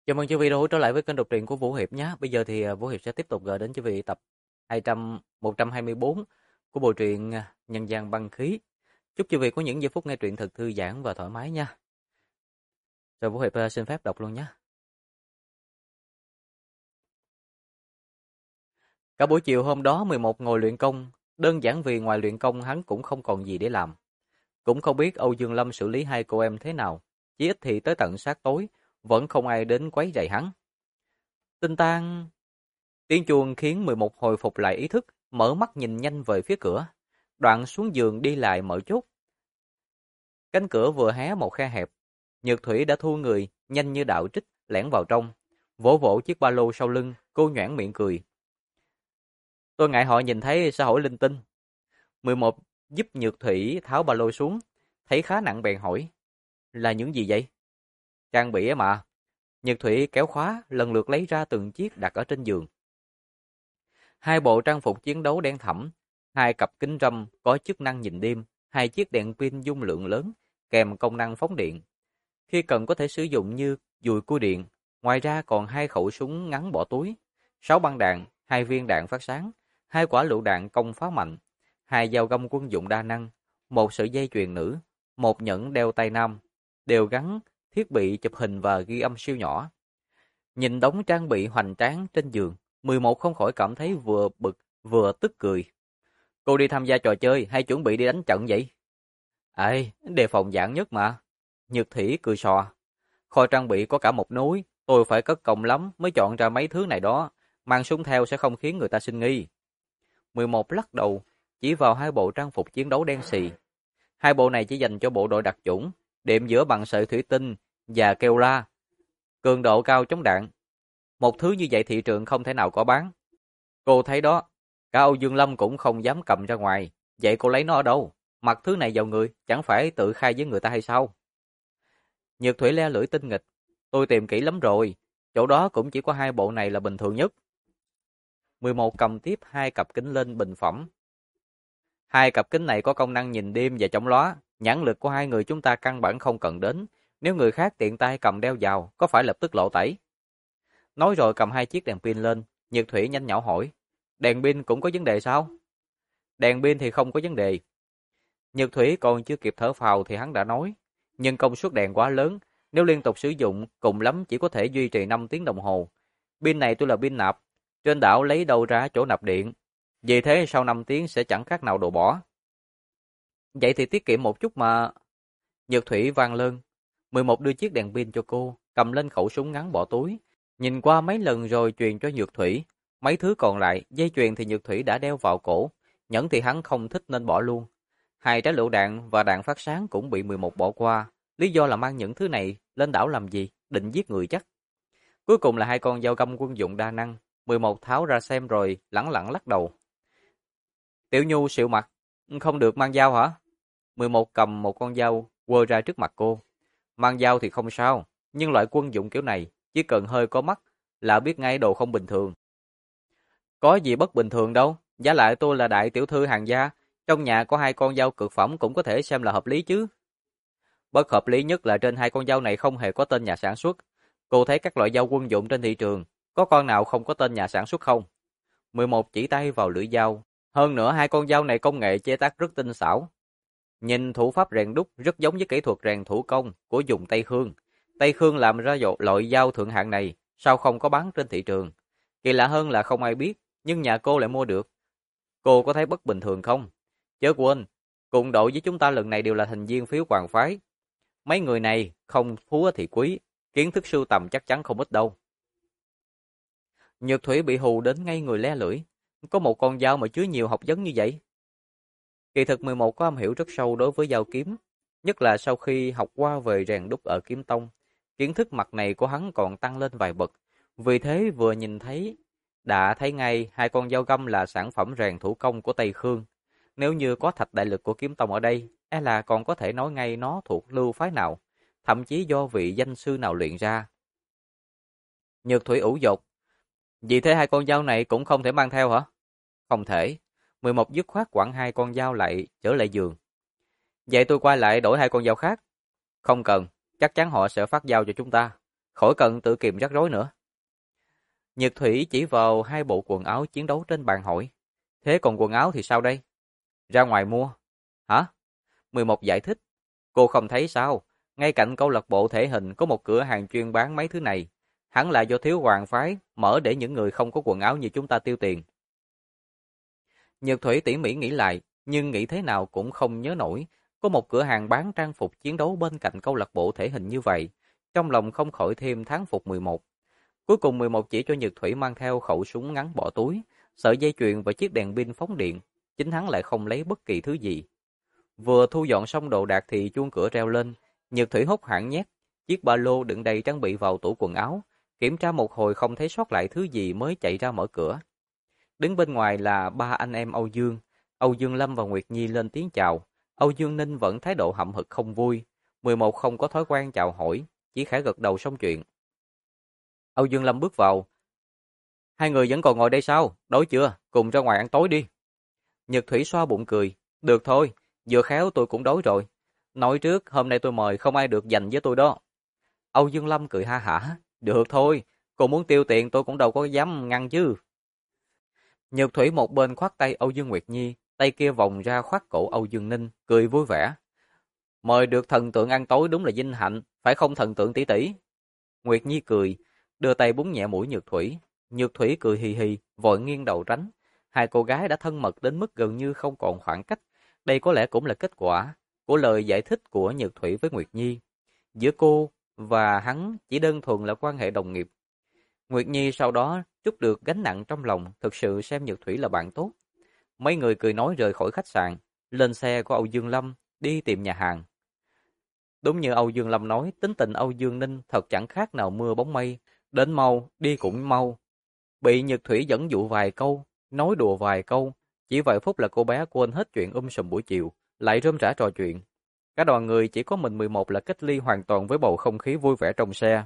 Chào mừng quý vị đã trở lại với kênh đọc truyện của Vũ Hiệp nhé. Bây giờ thì Vũ Hiệp sẽ tiếp tục gửi đến quý vị tập 124 của bộ truyện Nhân gian băng khí. Chúc quý vị có những giây phút nghe truyện thật thư giãn và thoải mái nha. Rồi Vũ Hiệp xin phép đọc luôn nhé. Cả buổi chiều hôm đó 11 ngồi luyện công, đơn giản vì ngoài luyện công hắn cũng không còn gì để làm. Cũng không biết Âu Dương Lâm xử lý hai cô em thế nào, chỉ ít thì tới tận sát tối vẫn không ai đến quấy rầy hắn. Tinh Tang. Tiếng chuông khiến 11 hồi phục lại ý thức, mở mắt nhìn nhanh về phía cửa. Đoạn xuống giường đi lại mở chốt. Cánh cửa vừa hé một khe hẹp. Nhược Thủy đã thu người, nhanh như đạo trích, lẻn vào trong. Vỗ vỗ chiếc ba lô sau lưng, cô nhoẻn miệng cười. Tôi ngại họ nhìn thấy xã hội linh tinh. 11 giúp Nhược Thủy tháo ba lô xuống, thấy khá nặng bèn hỏi. Là những gì vậy? Trang bị mà. Nhược Thủy kéo khóa, lần lượt lấy ra từng chiếc đặt ở trên giường. Hai bộ trang phục chiến đấu đen thẫm, hai cặp kính râm có chức năng nhìn đêm, hai chiếc đèn pin dung lượng lớn, kèm công năng phóng điện. Khi cần có thể sử dụng như dùi cui điện, ngoài ra còn hai khẩu súng ngắn bỏ túi, 6 băng đạn, hai viên đạn phát sáng, hai quả lựu đạn công phá mạnh, hai dao găm quân dụng đa năng, một sợi dây chuyền nữ, một nhẫn đeo tay nam, đều gắn thiết bị chụp hình và ghi âm siêu nhỏ. Nhìn đống trang bị hoành tráng trên giường, 11 không khỏi cảm thấy vừa bực vừa tức cười. Cô đi tham gia trò chơi hay chuẩn bị đi đánh trận vậy? Ê, đề phòng giản nhất mà. Nhược Thủy cười sò. Kho trang bị có cả một núi, tôi phải cất công lắm mới chọn ra mấy thứ này đó. Mang súng theo sẽ không khiến người ta sinh nghi. 11 lắc đầu, chỉ vào hai bộ trang phục chiến đấu đen xì. Hai bộ này chỉ dành cho bộ đội đặc chủng, đệm giữa bằng sợi thủy tinh và keo la. Cường độ cao chống đạn. Một thứ như vậy thị trường không thể nào có bán. Cô thấy đó, cả Âu Dương Lâm cũng không dám cầm ra ngoài. Vậy cô lấy nó ở đâu? Mặc thứ này vào người, chẳng phải tự khai với người ta hay sao? Nhược Thủy le lưỡi tinh nghịch. Tôi tìm kỹ lắm rồi. Chỗ đó cũng chỉ có hai bộ này là bình thường nhất. 11 cầm tiếp hai cặp kính lên bình phẩm. Hai cặp kính này có công năng nhìn đêm và chống lóa. Nhãn lực của hai người chúng ta căn bản không cần đến. Nếu người khác tiện tay cầm đeo vào, có phải lập tức lộ tẩy? Nói rồi cầm hai chiếc đèn pin lên. Nhược Thủy nhanh nhỏ hỏi. Đèn pin cũng có vấn đề sao? Đèn pin thì không có vấn đề. Nhược Thủy còn chưa kịp thở phào thì hắn đã nói. Nhưng công suất đèn quá lớn, nếu liên tục sử dụng, cùng lắm chỉ có thể duy trì 5 tiếng đồng hồ. Pin này tôi là pin nạp, trên đảo lấy đâu ra chỗ nạp điện. Vì thế sau 5 tiếng sẽ chẳng khác nào đồ bỏ. Vậy thì tiết kiệm một chút mà. Nhược Thủy vang lên. 11 đưa chiếc đèn pin cho cô, cầm lên khẩu súng ngắn bỏ túi. Nhìn qua mấy lần rồi truyền cho Nhược Thủy. Mấy thứ còn lại, dây chuyền thì Nhược Thủy đã đeo vào cổ, nhẫn thì hắn không thích nên bỏ luôn. Hai trái lựu đạn và đạn phát sáng cũng bị 11 bỏ qua. Lý do là mang những thứ này lên đảo làm gì? Định giết người chắc. Cuối cùng là hai con dao găm quân dụng đa năng. 11 tháo ra xem rồi lẳng lặng lắc đầu. Tiểu Nhu xịu mặt. Không được mang dao hả? 11 cầm một con dao quơ ra trước mặt cô. Mang dao thì không sao, nhưng loại quân dụng kiểu này chỉ cần hơi có mắt là biết ngay đồ không bình thường. Có gì bất bình thường đâu, giá lại tôi là đại tiểu thư hàng gia, trong nhà có hai con dao cực phẩm cũng có thể xem là hợp lý chứ. Bất hợp lý nhất là trên hai con dao này không hề có tên nhà sản xuất. Cô thấy các loại dao quân dụng trên thị trường, có con nào không có tên nhà sản xuất không? 11 chỉ tay vào lưỡi dao. Hơn nữa hai con dao này công nghệ chế tác rất tinh xảo. Nhìn thủ pháp rèn đúc rất giống với kỹ thuật rèn thủ công của dùng Tây Khương. Tây Khương làm ra loại dao thượng hạng này, sao không có bán trên thị trường? Kỳ lạ hơn là không ai biết, nhưng nhà cô lại mua được. Cô có thấy bất bình thường không? Chớ quên, cùng đội với chúng ta lần này đều là thành viên phiếu hoàng phái. Mấy người này không phú thì quý, kiến thức sưu tầm chắc chắn không ít đâu. Nhược Thủy bị hù đến ngay người le lưỡi. Có một con dao mà chứa nhiều học vấn như vậy. Kỳ thực 11 có am hiểu rất sâu đối với dao kiếm, nhất là sau khi học qua về rèn đúc ở kiếm tông. Kiến thức mặt này của hắn còn tăng lên vài bậc. Vì thế vừa nhìn thấy, đã thấy ngay hai con dao găm là sản phẩm rèn thủ công của Tây Khương. Nếu như có thạch đại lực của kiếm tông ở đây, là còn có thể nói ngay nó thuộc lưu phái nào, thậm chí do vị danh sư nào luyện ra. Nhược Thủy ủ dột. Vì thế hai con dao này cũng không thể mang theo hả? Không thể. 11 dứt khoát quẳng hai con dao lại trở lại giường. Vậy tôi quay lại đổi hai con dao khác. Không cần, chắc chắn họ sẽ phát dao cho chúng ta. khỏi cần tự kìm rắc rối nữa. Nhược Thủy chỉ vào 2 bộ quần áo chiến đấu trên bàn hỏi. Thế còn quần áo thì sao đây? Ra ngoài mua. Hả? 11 giải thích. Cô không thấy sao? Ngay cạnh câu lạc bộ thể hình có một cửa hàng chuyên bán mấy thứ này. Hẳn là do thiếu hoàng phái, mở để những người không có quần áo như chúng ta tiêu tiền. Nhược Thủy tỉ mỉ nghĩ lại, nhưng nghĩ thế nào cũng không nhớ nổi. Có một cửa hàng bán trang phục chiến đấu bên cạnh câu lạc bộ thể hình như vậy. Trong lòng không khỏi thêm thán phục 11. Cuối cùng 11 chỉ cho Nhược Thủy mang theo khẩu súng ngắn bỏ túi, sợi dây chuyền và chiếc đèn pin phóng điện. Chính hắn lại không lấy bất kỳ thứ gì. Vừa thu dọn xong đồ đạc thì chuông cửa reo lên. Nhược Thủy hốt hoảng nhét chiếc ba lô đựng đầy trang bị vào tủ quần áo. Kiểm tra một hồi không thấy sót lại thứ gì mới chạy ra mở cửa. Đứng bên ngoài là 3 anh em Âu Dương. Âu Dương Lâm và Nguyệt Nhi lên tiếng chào. Âu Dương Ninh vẫn thái độ hậm hực không vui. 11 không có thói quen chào hỏi, chỉ khẽ gật đầu xong chuyện. Âu Dương Lâm bước vào. Hai người vẫn còn ngồi đây sao? Đói chưa? Cùng ra ngoài ăn tối đi. Nhật Thủy xoa bụng cười. Được thôi, vừa khéo tôi cũng đói rồi. Nói trước, hôm nay tôi mời không ai được dành với tôi đó. Âu Dương Lâm cười ha hả. Được thôi, cô muốn tiêu tiền tôi cũng đâu có dám ngăn chứ. Nhật Thủy một bên khoát tay Âu Dương Nguyệt Nhi, tay kia vòng ra khoát cổ Âu Dương Ninh, cười vui vẻ. Mời được thần tượng ăn tối đúng là vinh hạnh, phải không thần tượng tỷ tỷ? Nguyệt Nhi cười, đưa tay búng nhẹ mũi Nhược Thủy. Nhược Thủy cười hì hì, vội nghiêng đầu tránh. Hai cô gái đã thân mật đến mức gần như không còn khoảng cách. Đây có lẽ cũng là kết quả của lời giải thích của Nhược Thủy với Nguyệt Nhi. Giữa cô và hắn chỉ đơn thuần là quan hệ đồng nghiệp. Nguyệt Nhi sau đó trút được gánh nặng trong lòng, thực sự xem Nhược Thủy là bạn tốt. Mấy người cười nói rời khỏi khách sạn, lên xe của Âu Dương Lâm, đi tìm nhà hàng. Đúng như Âu Dương Lâm nói, tính tình Âu Dương Ninh thật chẳng khác nào mưa bóng mây, đến mau, đi cũng mau. Bị Nhược Thủy dẫn dụ vài câu, nói đùa vài câu, chỉ vài phút là cô bé quên hết chuyện sùm buổi chiều, lại rôm rả trò chuyện. Cả đoàn người chỉ có mình 11 là cách ly hoàn toàn với bầu không khí vui vẻ trong xe.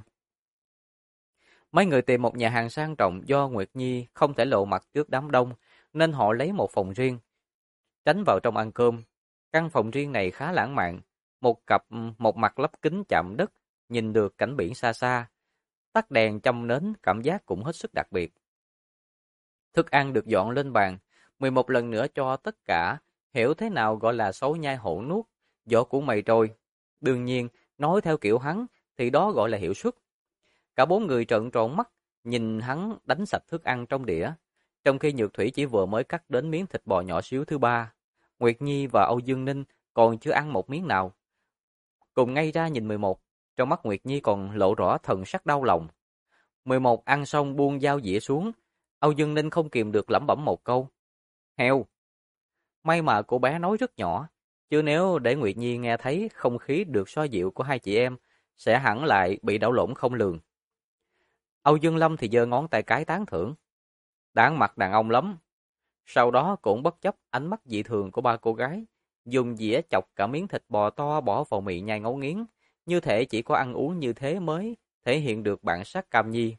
Mấy người tìm một nhà hàng sang trọng do Nguyệt Nhi không thể lộ mặt trước đám đông, nên họ lấy một phòng riêng, tránh vào trong ăn cơm. Căn phòng riêng này khá lãng mạn, một mặt lắp kính chạm đất, nhìn được cảnh biển xa xa. Tắt đèn châm nến, cảm giác cũng hết sức đặc biệt. Thức ăn được dọn lên bàn, 11 lần nữa cho tất cả, hiểu thế nào gọi là xấu nhai hổ nuốt, vỏ của mày trôi. Đương nhiên, nói theo kiểu hắn, thì đó gọi là hiệu suất. Cả 4 người trợn tròn mắt, nhìn hắn đánh sạch thức ăn trong đĩa, trong khi Nhược Thủy chỉ vừa mới cắt đến miếng thịt bò nhỏ xíu thứ ba. Nguyệt Nhi và Âu Dương Ninh còn chưa ăn một miếng nào. Cùng ngay ra nhìn 11, trong mắt Nguyệt Nhi còn lộ rõ thần sắc đau lòng. 11 ăn xong buông dao dĩa xuống, Âu Dương Ninh không kìm được lẩm bẩm một câu. Heo! May mà cô bé nói rất nhỏ, chứ nếu để Nguyệt Nhi nghe thấy không khí được xoa dịu của hai chị em, sẽ hẳn lại bị đảo lộn không lường. Âu Dương Lâm thì giơ ngón tay cái tán thưởng. Đáng mặt đàn ông lắm. Sau đó cũng bất chấp ánh mắt dị thường của ba cô gái, dùng dĩa chọc cả miếng thịt bò to bỏ vào miệng nhai ngấu nghiến, như thể chỉ có ăn uống như thế mới thể hiện được bản sắc cam nhi.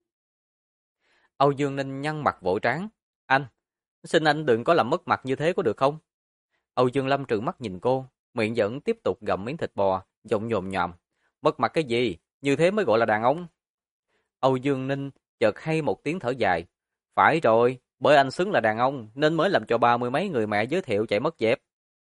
Âu Dương Ninh nhăn mặt vỗ trán. Anh, xin anh đừng có làm mất mặt như thế có được không? Âu Dương Lâm trừng mắt nhìn cô, miệng vẫn tiếp tục gặm miếng thịt bò, giọng nhồm nhòm. Mất mặt cái gì? Như thế mới gọi là đàn ông. Âu Dương Ninh chợt hay một tiếng thở dài. Phải rồi, bởi anh xứng là đàn ông nên mới làm cho 30 mấy người mẹ giới thiệu chạy mất dép.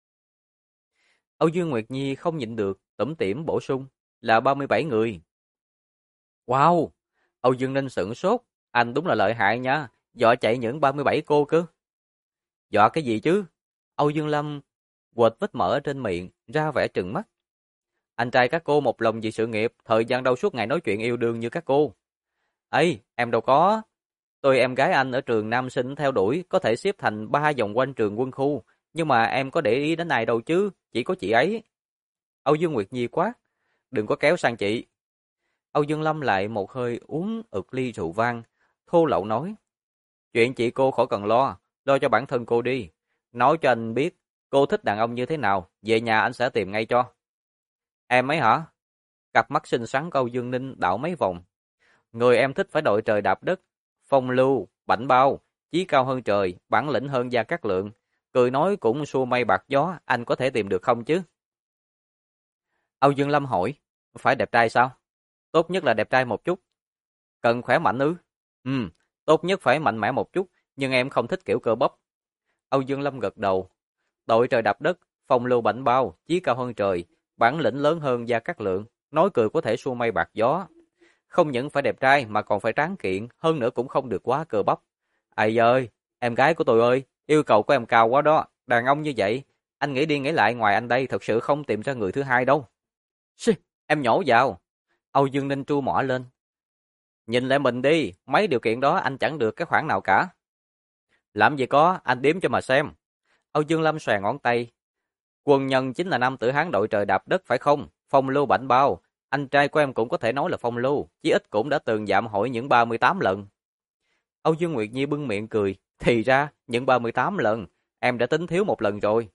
Âu Dương Nguyệt Nhi không nhịn được, tủm tỉm bổ sung, là 37 người. Wow! Âu Dương Ninh sửng sốt, anh đúng là lợi hại nha, dọa chạy những 37 cô cơ. Dọa cái gì chứ? Âu Dương Lâm quệt vết mỡ ở trên miệng, ra vẻ trừng mắt. Anh trai các cô một lòng vì sự nghiệp, thời gian đâu suốt ngày nói chuyện yêu đương như các cô. Ê, em đâu có. Tôi em gái anh ở trường nam sinh theo đuổi, có thể xếp thành 3 vòng quanh trường quân khu, nhưng mà em có để ý đến ai đâu chứ, chỉ có chị ấy. Âu Dương Nguyệt Nhi quát, đừng có kéo sang chị. Âu Dương Lâm lại một hơi uống ực ly rượu vang, thô lậu nói, chuyện chị cô khỏi cần lo cho bản thân cô đi. Nói cho anh biết, cô thích đàn ông như thế nào, về nhà anh sẽ tìm ngay cho. Em ấy hả? Cặp mắt xinh xắn của Âu Dương Ninh đảo mấy vòng. Người em thích phải đội trời đạp đất, phong lưu, bảnh bao, chí cao hơn trời, bản lĩnh hơn Gia Cát Lượng. Cười nói cũng xua mây bạc gió, anh có thể tìm được không chứ? Âu Dương Lâm hỏi, phải đẹp trai sao? Tốt nhất là đẹp trai một chút. Cần khỏe mạnh ư? Tốt nhất phải mạnh mẽ một chút, nhưng em không thích kiểu cơ bắp. Âu Dương Lâm gật đầu. Đội trời đạp đất, phong lưu bảnh bao, chí cao hơn trời, bản lĩnh lớn hơn Gia Cát Lượng, nói cười có thể xua mây bạc gió. Không những phải đẹp trai mà còn phải tráng kiện, hơn nữa cũng không được quá cơ bắp. Ai ơi, em gái của tôi ơi, yêu cầu của em cao quá đó, đàn ông như vậy, anh nghĩ đi nghĩ lại ngoài anh đây thật sự không tìm ra người thứ hai đâu. Xì, em nhổ vào. Âu Dương Ninh tru mỏ lên. Nhìn lại mình đi, mấy điều kiện đó anh chẳng được cái khoản nào cả. Làm gì có, anh đếm cho mà xem. Âu Dương Lâm xòe ngón tay. Quân nhân chính là nam tử Hán đội trời đạp đất phải không? Phong lưu bảnh bao. Anh trai của em cũng có thể nói là phong lưu, chí ít cũng đã từng dạm hỏi những 38 lần. Âu Dương Nguyệt Nhi bưng miệng cười. Thì ra, những 38 lần, em đã tính thiếu một lần rồi.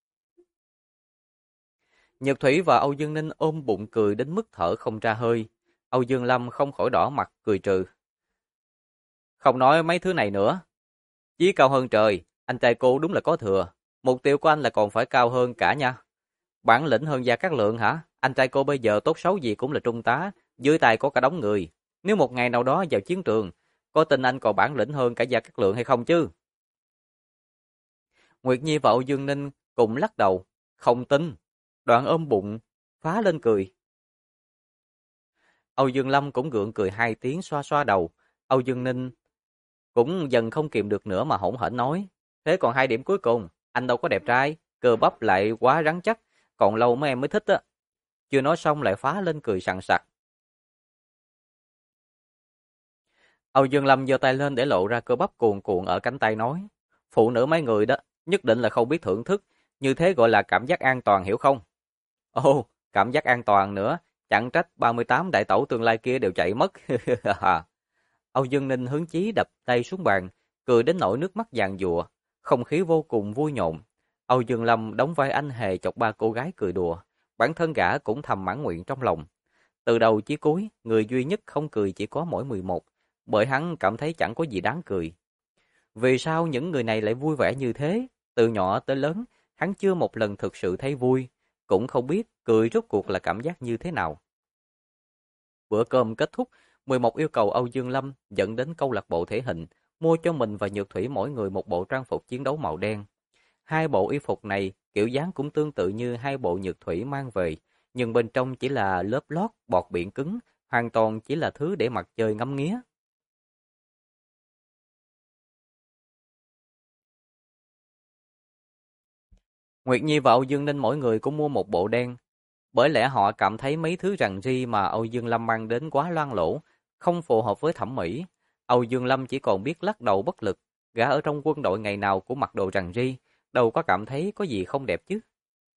Nhật Thủy và Âu Dương Ninh ôm bụng cười đến mức thở không ra hơi. Âu Dương Lâm không khỏi đỏ mặt cười trừ. Không nói mấy thứ này nữa. Chí cao hơn trời, anh trai cô đúng là có thừa. Mục tiêu của anh là còn phải cao hơn cả nha. Bản lĩnh hơn Gia Cát Lượng hả? Anh trai cô bây giờ tốt xấu gì cũng là trung tá, dưới tay có cả đống người. Nếu một ngày nào đó vào chiến trường, có tin anh còn bản lĩnh hơn cả Gia Cát Lượng hay không chứ? Nguyệt Nhi và Âu Dương Ninh cùng lắc đầu. Không tin. Đoạn ôm bụng, phá lên cười. Âu Dương Lâm cũng gượng cười hai tiếng xoa xoa đầu. Âu Dương Ninh cũng dần không kìm được nữa mà hỗn hển nói. Thế còn hai điểm cuối cùng, anh đâu có đẹp trai, cơ bắp lại quá rắn chắc, còn lâu mấy em mới thích á. Chưa nói xong lại phá lên cười sằng sặc. Âu Dương Lâm giơ tay lên để lộ ra cơ bắp cuồn cuộn ở cánh tay nói. Phụ nữ mấy người đó, nhất định là không biết thưởng thức, như thế gọi là cảm giác an toàn hiểu không? Ồ, cảm giác an toàn nữa, chẳng trách 38 đại tẩu tương lai kia đều chạy mất. Âu Dương Ninh hứng chí đập tay xuống bàn, cười đến nỗi nước mắt giàn giụa, không khí vô cùng vui nhộn. Âu Dương Lâm đóng vai anh hề chọc ba cô gái cười đùa, bản thân gã cũng thầm mãn nguyện trong lòng. Từ đầu chí cuối, người duy nhất không cười chỉ có mỗi 11, bởi hắn cảm thấy chẳng có gì đáng cười. Vì sao những người này lại vui vẻ như thế? Từ nhỏ tới lớn, hắn chưa một lần thực sự thấy vui, cũng không biết cười rốt cuộc là cảm giác như thế nào. Bữa cơm kết thúc, 11 yêu cầu Âu Dương Lâm dẫn đến câu lạc bộ thể hình, mua cho mình và Nhược Thủy mỗi người một bộ trang phục chiến đấu màu đen. Hai bộ y phục này kiểu dáng cũng tương tự như hai bộ Nhược Thủy mang về, nhưng bên trong chỉ là lớp lót bọt biển cứng, hoàn toàn chỉ là thứ để mặc chơi ngắm nghía. Nguyệt Nhi và Âu Dương Ninh mỗi người cũng mua một bộ đen, bởi lẽ họ cảm thấy mấy thứ rằn ri mà Âu Dương Lâm mang đến quá loang lổ, không phù hợp với thẩm mỹ. Âu Dương Lâm chỉ còn biết lắc đầu bất lực, gã ở trong quân đội ngày nào cũng mặc đồ rằn ri, đâu có cảm thấy có gì không đẹp chứ.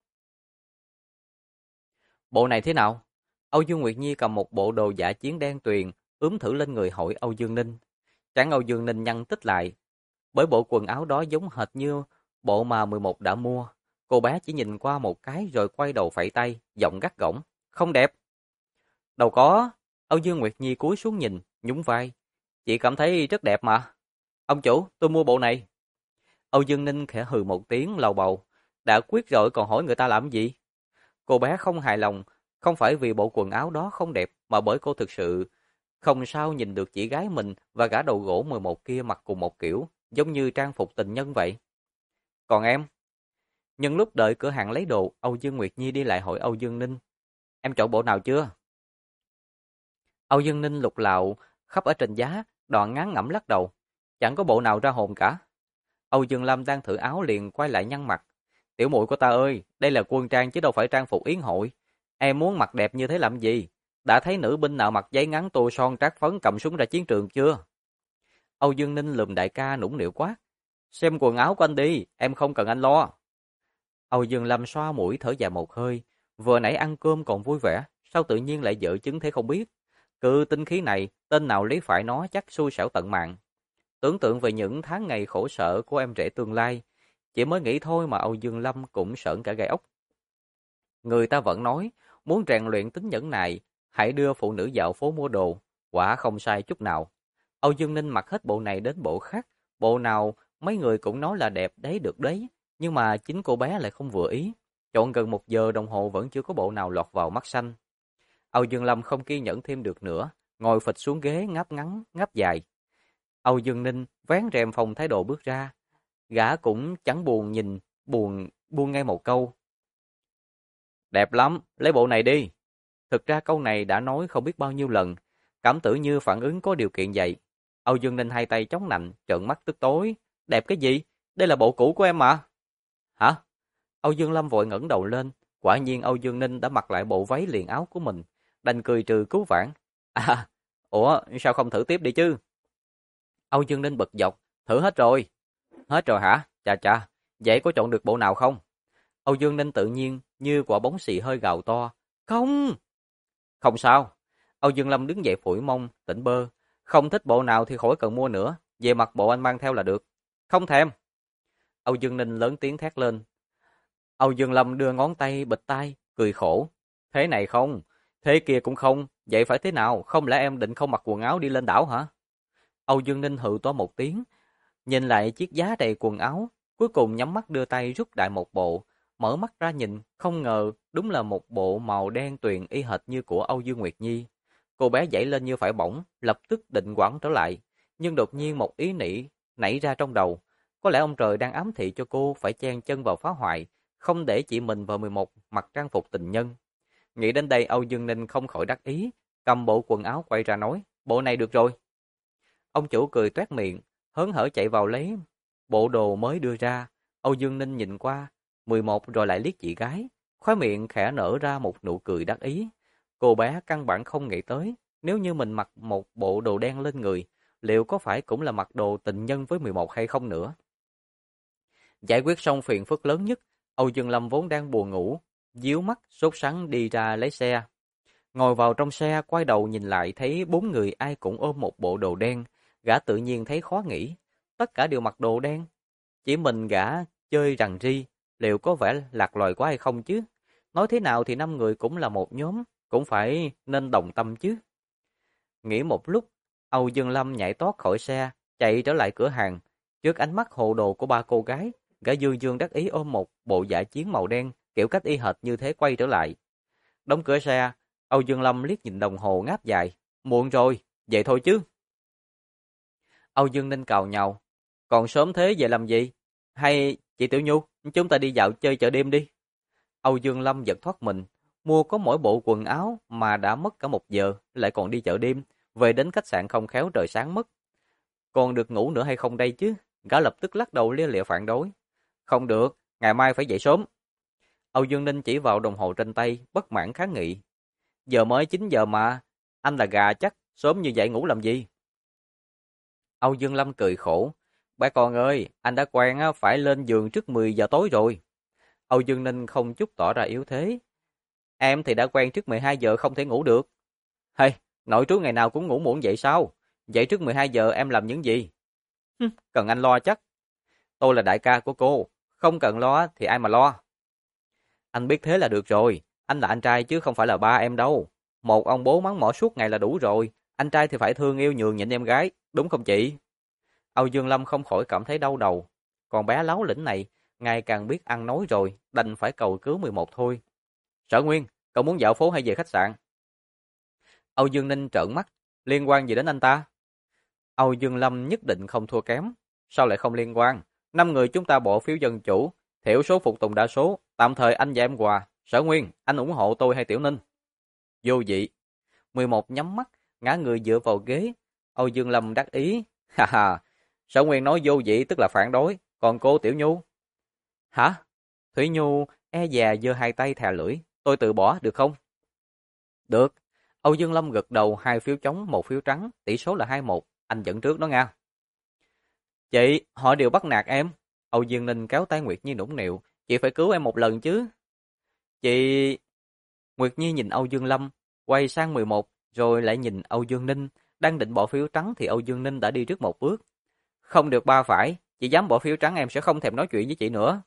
Bộ này thế nào? Âu Dương Nguyệt Nhi cầm một bộ đồ giả chiến đen tuyền, ướm thử lên người hỏi Âu Dương Ninh. Trán Âu Dương Ninh nhăn tích lại, bởi bộ quần áo đó giống hệt như bộ mà 11 đã mua. Cô bé chỉ nhìn qua một cái rồi quay đầu phẩy tay, giọng gắt gỏng. Không đẹp. Đâu có. Âu Dương Nguyệt Nhi cúi xuống nhìn, nhún vai. Chị cảm thấy rất đẹp mà. Ông chủ, tôi mua bộ này. Âu Dương Ninh khẽ hừ một tiếng lầu bầu. Đã quyết rồi còn hỏi người ta làm gì? Cô bé không hài lòng, không phải vì bộ quần áo đó không đẹp, mà bởi cô thực sự không sao nhìn được chị gái mình và gã đầu gỗ 11 kia mặc cùng một kiểu, giống như trang phục tình nhân vậy. Còn em? Nhân lúc đợi cửa hàng lấy đồ, Âu Dương Nguyệt Nhi đi lại hỏi Âu Dương Ninh. Em chọn bộ nào chưa? Âu Dương Ninh lục lạo, khắp ở trên giá, đoạn ngán ngẩm lắc đầu. Chẳng có bộ nào ra hồn cả. Âu Dương Lâm đang thử áo liền quay lại nhăn mặt. Tiểu muội của ta ơi, đây là quân trang chứ đâu phải trang phục yến hội. Em muốn mặc đẹp như thế làm gì? Đã thấy nữ binh nào mặc giấy ngắn tô son trát phấn cầm súng ra chiến trường chưa? Âu Dương Ninh lườm đại ca nũng nịu quá. Xem quần áo của anh đi, em không cần anh lo. Âu Dương Lâm xoa mũi thở dài một hơi. Vừa nãy ăn cơm còn vui vẻ, sao tự nhiên lại dở chứng thế không biết. Cứ tinh khí này, tên nào lấy phải nó chắc xui xẻo tận mạng. Tưởng tượng về những tháng ngày khổ sở của em rể tương lai, chỉ mới nghĩ thôi mà Âu Dương Lâm cũng sởn cả gai ốc. Người ta vẫn nói, muốn rèn luyện tính nhẫn nại, hãy đưa phụ nữ dạo phố mua đồ, quả không sai chút nào. Âu Dương Ninh mặc hết bộ này đến bộ khác, bộ nào mấy người cũng nói là đẹp đấy được đấy, nhưng mà chính cô bé lại không vừa ý. Chọn gần 1 giờ đồng hồ vẫn chưa có bộ nào lọt vào mắt xanh. Âu Dương Lâm không kiên nhẫn thêm được nữa, ngồi phịch xuống ghế ngáp ngắn, ngáp dài. Âu Dương Ninh vén rèm phòng thái độ bước ra. Gã cũng chẳng buồn nhìn, buông ngay một câu. Đẹp lắm, lấy bộ này đi. Thực ra câu này đã nói không biết bao nhiêu lần, cảm tử như phản ứng có điều kiện vậy. Âu Dương Ninh hai tay chống nạnh, trợn mắt tức tối. Đẹp cái gì? Đây là bộ cũ của em mà. Hả? Âu Dương Lâm vội ngẩng đầu lên, quả nhiên Âu Dương Ninh đã mặc lại bộ váy liền áo của mình, đành cười trừ cứu vãn. À, ủa, sao không thử tiếp đi chứ? Âu Dương Ninh bật dọc, thử hết rồi. Hết rồi hả? Chà chà, vậy có chọn được bộ nào không? Âu Dương Ninh tự nhiên như quả bóng xì hơi gào to. Không! Không sao. Âu Dương Lâm đứng dậy phủi mông, tỉnh bơ. Không thích bộ nào thì khỏi cần mua nữa, về mặc bộ anh mang theo là được. Không thèm. Âu Dương Ninh lớn tiếng thét lên. Âu Dương Lâm đưa ngón tay bịt tai, cười khổ. Thế này không, thế kia cũng không, vậy phải thế nào? Không lẽ em định không mặc quần áo đi lên đảo hả? Âu Dương Ninh hừ to một tiếng, nhìn lại chiếc giá đầy quần áo, cuối cùng nhắm mắt đưa tay rút đại một bộ, mở mắt ra nhìn, không ngờ đúng là một bộ màu đen tuyền y hệt như của Âu Dương Nguyệt Nhi. Cô bé giãy lên như phải bỏng, lập tức định quẳng trở lại, nhưng đột nhiên một ý nghĩ nảy ra trong đầu, có lẽ ông trời đang ám thị cho cô phải chen chân vào phá hoại, không để chị mình vào 11 mặc trang phục tình nhân. Nghĩ đến đây Âu Dương Ninh không khỏi đắc ý, cầm bộ quần áo quay ra nói, bộ này được rồi. Ông chủ cười toét miệng, hớn hở chạy vào lấy bộ đồ mới đưa ra. Âu Dương Ninh nhìn qua, 11 rồi lại liếc chị gái, khóe miệng khẽ nở ra một nụ cười đắc ý. Cô bé căn bản không nghĩ tới, nếu như mình mặc một bộ đồ đen lên người, liệu có phải cũng là mặc đồ tình nhân với 11 hay không nữa. Giải quyết xong phiền phức lớn nhất, Âu Dương Lâm vốn đang buồn ngủ, díu mắt, sốt sắng đi ra lấy xe. Ngồi vào trong xe, quay đầu nhìn lại thấy 4 người ai cũng ôm một bộ đồ đen, gã tự nhiên thấy khó nghĩ. Tất cả đều mặc đồ đen, chỉ mình gã chơi rằn ri, liệu có vẻ lạc loài quá hay không chứ? Nói thế nào thì 5 người cũng là một nhóm, cũng phải nên đồng tâm chứ. Nghĩ một lúc, Âu Dương Lâm nhảy tót khỏi xe, chạy trở lại cửa hàng. Trước ánh mắt hồ đồ của ba cô gái, gã dương dương đắc ý ôm một bộ dạ chiến màu đen, kiểu cách y hệt như thế quay trở lại. Đóng cửa xe, Âu Dương Lâm liếc nhìn đồng hồ ngáp dài. Muộn rồi, vậy thôi chứ. Âu Dương Ninh càu nhàu. Còn sớm thế về làm gì? Hay, chị Tiểu Nhu, chúng ta đi dạo chơi chợ đêm đi. Âu Dương Lâm giật thoát mình. Mua có mỗi bộ quần áo mà đã mất cả 1 giờ, lại còn đi chợ đêm. Về đến khách sạn không khéo trời sáng mất. Còn được ngủ nữa hay không đây chứ? Gã lập tức lắc đầu lia lịa phản đối. Không được, ngày mai phải dậy sớm. Âu Dương Ninh chỉ vào đồng hồ trên tay, bất mãn kháng nghị. Giờ mới 9 giờ mà, anh là gà chắc, sớm như vậy ngủ làm gì? Âu Dương Lâm cười khổ. Bé con ơi, anh đã quen phải lên giường trước 10 giờ tối rồi. Âu Dương Ninh không chút tỏ ra yếu thế. Em thì đã quen trước 12 giờ không thể ngủ được. Hay, nội trú ngày nào cũng ngủ muộn vậy sao? Dậy trước 12 giờ em làm những gì? Cần anh lo chắc. Tôi là đại ca của cô, không cần lo thì ai mà lo. Anh biết thế là được rồi, anh là anh trai chứ không phải là ba em đâu. Một ông bố mắng mỏ suốt ngày là đủ rồi, anh trai thì phải thương yêu nhường nhịn em gái, đúng không chị? Âu Dương Lâm không khỏi cảm thấy đau đầu. Còn bé láo lĩnh này, ngày càng biết ăn nói rồi, đành phải cầu cứu 11 thôi. Sở Nguyên, cậu muốn dạo phố hay về khách sạn? Âu Dương Ninh trợn mắt, liên quan gì đến anh ta? Âu Dương Lâm nhất định không thua kém. Sao lại không liên quan? 5 người chúng ta bỏ phiếu dân chủ, thiểu số phục tùng đa số, tạm thời anh và em Hòa. Sở Nguyên, anh ủng hộ tôi hay Tiểu Ninh? Vô vị. 11 nhắm mắt, ngã người dựa vào ghế. Âu Dương Lâm đắc ý. Ha ha, Sở Nguyên nói vô vị tức là phản đối, còn cô Tiểu Nhu? Hả? Thủy Nhu e dè giơ hai tay thè lưỡi. Tôi tự bỏ được không? Được. Âu Dương Lâm gật đầu, 2 phiếu trống, 1 phiếu trắng, tỷ số là 2-1, anh dẫn trước đó nha. Chị, họ đều bắt nạt em. Âu Dương Ninh kéo tay Nguyệt Nhi nũng nịu, chị phải cứu em một lần chứ. Chị... Nguyệt Nhi nhìn Âu Dương Lâm, quay sang 11, rồi lại nhìn Âu Dương Ninh, đang định bỏ phiếu trắng thì Âu Dương Ninh đã đi trước một bước. Không được ba phải, chị dám bỏ phiếu trắng em sẽ không thèm nói chuyện với chị nữa.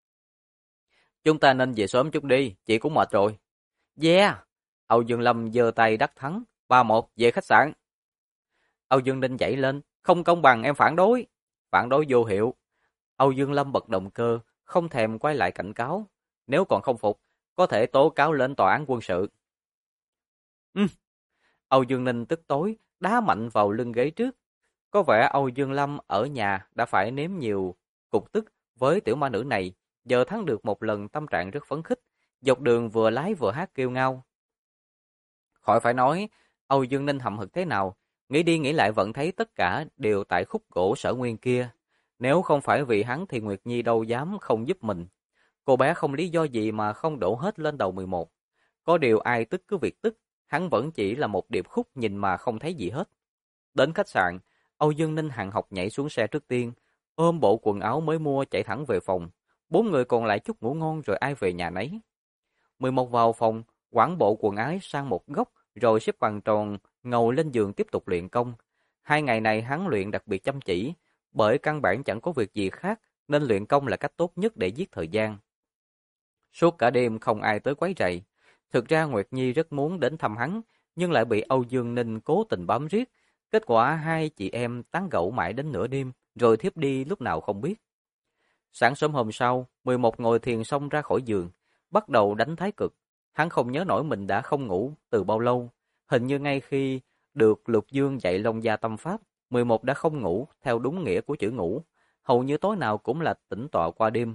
Chúng ta nên về sớm chút đi, chị cũng mệt rồi. Yeah! Âu Dương Lâm giơ tay đắc thắng, 3-1 về khách sạn. Âu Dương Ninh dậy lên, không công bằng em phản đối. Phản đối vô hiệu. Âu Dương Lâm bật động cơ, không thèm quay lại cảnh cáo. Nếu còn không phục, có thể tố cáo lên tòa án quân sự. Âu Dương Ninh tức tối, đá mạnh vào lưng ghế trước. Có vẻ Âu Dương Lâm ở nhà đã phải nếm nhiều cục tức với tiểu ma nữ này, giờ thắng được một lần tâm trạng rất phấn khích, dọc đường vừa lái vừa hát kêu ngao. Khỏi phải nói, Âu Dương Ninh hậm hực thế nào, nghĩ đi nghĩ lại vẫn thấy tất cả đều tại khúc gỗ Sở Nguyên kia. Nếu không phải vì hắn thì Nguyệt Nhi đâu dám không giúp mình. Cô bé không lý do gì mà không đổ hết lên đầu 11. Có điều ai tức cứ việc tức, hắn vẫn chỉ là một điệp khúc nhìn mà không thấy gì hết. Đến khách sạn, Âu Dương Ninh hàng học nhảy xuống xe trước tiên, ôm bộ quần áo mới mua chạy thẳng về phòng. 4 người còn lại chút ngủ ngon rồi ai về nhà nấy. 11 vào phòng, quẳng bộ quần áo sang một góc, rồi xếp bằng tròn, ngồi lên giường tiếp tục luyện công. 2 ngày này hắn luyện đặc biệt chăm chỉ, bởi căn bản chẳng có việc gì khác, nên luyện công là cách tốt nhất để giết thời gian. Suốt cả đêm không ai tới quấy rầy. Thực ra Nguyệt Nhi rất muốn đến thăm hắn, nhưng lại bị Âu Dương Ninh cố tình bám riết. Kết quả hai chị em tán gẫu mãi đến nửa đêm, rồi thiếp đi lúc nào không biết. Sáng sớm hôm sau, 11 ngồi thiền xong ra khỏi giường, bắt đầu đánh thái cực. Hắn không nhớ nổi mình đã không ngủ từ bao lâu. Hình như ngay khi được Lục Dương dạy Long Gia tâm pháp, 11 đã không ngủ theo đúng nghĩa của chữ ngủ. Hầu như tối nào cũng là tĩnh tọa qua đêm.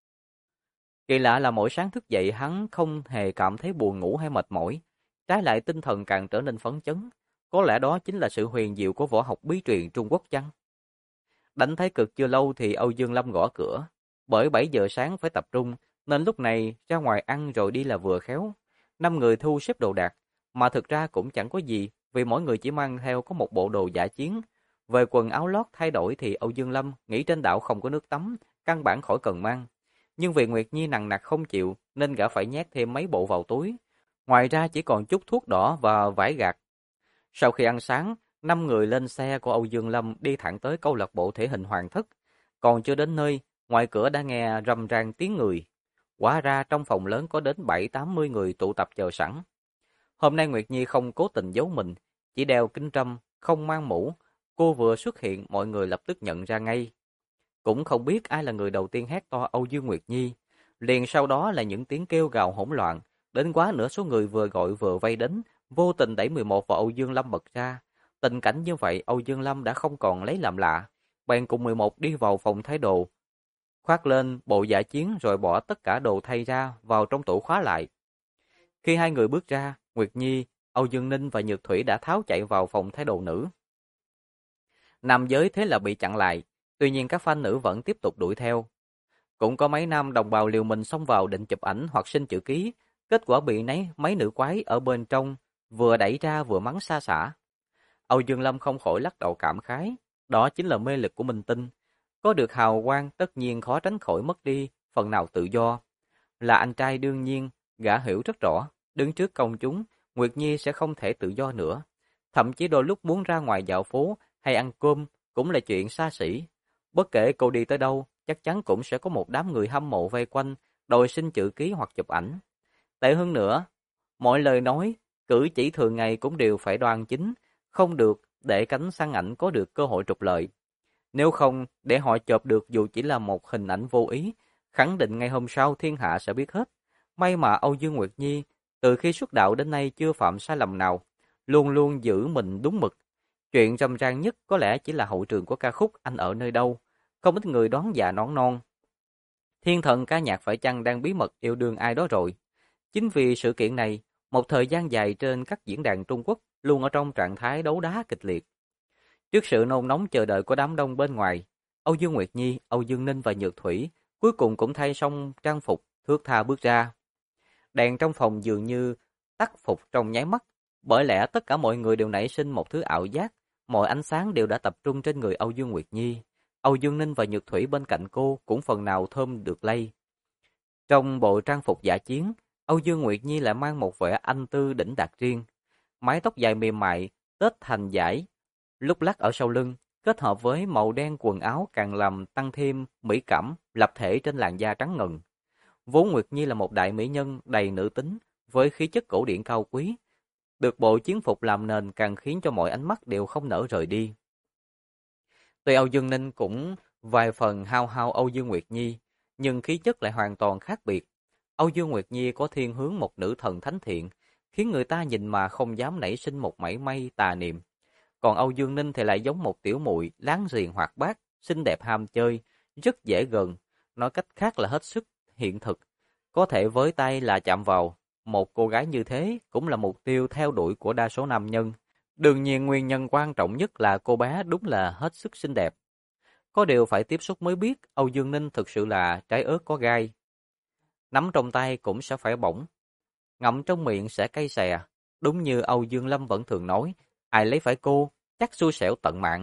Kỳ lạ là mỗi sáng thức dậy hắn không hề cảm thấy buồn ngủ hay mệt mỏi. Trái lại tinh thần càng trở nên phấn chấn. Có lẽ đó chính là sự huyền diệu của võ học bí truyền Trung Quốc chăng? Đánh thái cực chưa lâu thì Âu Dương Lâm gõ cửa. Bởi 7 giờ sáng phải tập trung, nên lúc này ra ngoài ăn rồi đi là vừa khéo. 5 người thu xếp đồ đạc, mà thực ra cũng chẳng có gì, vì mỗi người chỉ mang theo có một bộ đồ giả chiến. Về quần áo lót thay đổi thì Âu Dương Lâm nghĩ trên đảo không có nước tắm, căn bản khỏi cần mang. Nhưng vì Nguyệt Nhi nằng nặc không chịu, nên gã phải nhét thêm mấy bộ vào túi. Ngoài ra chỉ còn chút thuốc đỏ và vải gạt. Sau khi ăn sáng, 5 người lên xe của Âu Dương Lâm đi thẳng tới câu lạc bộ thể hình Hoàng Thất. Còn chưa đến nơi, ngoài cửa đã nghe rầm rang tiếng người. Hóa ra trong phòng lớn có đến 7-80 người tụ tập chờ sẵn. Hôm nay Nguyệt Nhi không cố tình giấu mình, chỉ đeo kính râm, không mang mũ. Cô vừa xuất hiện, mọi người lập tức nhận ra ngay. Cũng không biết ai là người đầu tiên hét to Âu Dương Nguyệt Nhi. Liền sau đó là những tiếng kêu gào hỗn loạn. Đến quá nửa số người vừa gọi vừa vây đến, vô tình đẩy 11 vào Âu Dương Lâm bật ra. Tình cảnh như vậy Âu Dương Lâm đã không còn lấy làm lạ. Bèn cùng 11 đi vào phòng thay đồ. Khoác lên bộ giả chiến rồi bỏ tất cả đồ thay ra vào trong tủ khóa lại. Khi hai người bước ra, Nguyệt Nhi, Âu Dương Ninh và Nhược Thủy đã tháo chạy vào phòng thay đồ nữ. Nam giới thế là bị chặn lại. Tuy nhiên các fan nữ vẫn tiếp tục đuổi theo. Cũng có mấy nam đồng bào liều mình xông vào định chụp ảnh hoặc xin chữ ký, kết quả bị mấy nữ quái ở bên trong vừa đẩy ra vừa mắng xa xả. Âu Dương Lâm không khỏi lắc đầu cảm khái, đó chính là mê lực của minh tinh. Có được hào quang tất nhiên khó tránh khỏi mất đi phần nào tự do. Là anh trai đương nhiên, gã hiểu rất rõ, đứng trước công chúng, Nguyệt Nhi sẽ không thể tự do nữa. Thậm chí đôi lúc muốn ra ngoài dạo phố hay ăn cơm cũng là chuyện xa xỉ. Bất kể cô đi tới đâu, chắc chắn cũng sẽ có một đám người hâm mộ vây quanh, đòi xin chữ ký hoặc chụp ảnh. Tệ hơn nữa, mọi lời nói, cử chỉ thường ngày cũng đều phải đoan chính, không được để cánh săn ảnh có được cơ hội trục lợi. Nếu không, để họ chụp được dù chỉ là một hình ảnh vô ý, khẳng định ngày hôm sau thiên hạ sẽ biết hết. May mà Âu Dương Nguyệt Nhi, từ khi xuất đạo đến nay chưa phạm sai lầm nào, luôn luôn giữ mình đúng mực. Chuyện râm ran nhất có lẽ chỉ là hậu trường của ca khúc Anh ở nơi đâu. Không ít người đoán già nón non. Thiên thần ca nhạc phải chăng đang bí mật yêu đương ai đó rồi? Chính vì sự kiện này, một thời gian dài trên các diễn đàn Trung Quốc luôn ở trong trạng thái đấu đá kịch liệt. Trước sự nôn nóng chờ đợi của đám đông bên ngoài, Âu Dương Nguyệt Nhi, Âu Dương Ninh và Nhược Thủy cuối cùng cũng thay xong trang phục, thướt tha bước ra. Đèn trong phòng dường như tắt phục trong nháy mắt, bởi lẽ tất cả mọi người đều nảy sinh một thứ ảo giác, mọi ánh sáng đều đã tập trung trên người Âu Dương Nguyệt Nhi. Âu Dương Ninh và Nhược Thủy bên cạnh cô cũng phần nào thơm được lây. Trong bộ trang phục giả chiến, Âu Dương Nguyệt Nhi lại mang một vẻ anh tư đỉnh đạt riêng. Mái tóc dài mềm mại, tết thành dải, lúc lắc ở sau lưng, kết hợp với màu đen quần áo càng làm tăng thêm mỹ cảm lập thể trên làn da trắng ngần. Vốn Nguyệt Nhi là một đại mỹ nhân đầy nữ tính, với khí chất cổ điển cao quý. Được bộ chiến phục làm nền càng khiến cho mọi ánh mắt đều không nỡ rời đi. Tuy Âu Dương Ninh cũng vài phần hao hao Âu Dương Nguyệt Nhi, nhưng khí chất lại hoàn toàn khác biệt. Âu Dương Nguyệt Nhi có thiên hướng một nữ thần thánh thiện, khiến người ta nhìn mà không dám nảy sinh một mảy may tà niệm. Còn Âu Dương Ninh thì lại giống một tiểu muội láng giềng hoạt bát, xinh đẹp ham chơi, rất dễ gần, nói cách khác là hết sức hiện thực. Có thể với tay là chạm vào, một cô gái như thế cũng là mục tiêu theo đuổi của đa số nam nhân. Đương nhiên nguyên nhân quan trọng nhất là cô bé đúng là hết sức xinh đẹp. Có điều phải tiếp xúc mới biết Âu Dương Ninh thực sự là trái ớt có gai. Nắm trong tay cũng sẽ phải bỏng, ngậm trong miệng sẽ cay xè. Đúng như Âu Dương Lâm vẫn thường nói, ai lấy phải cô, chắc xui xẻo tận mạng.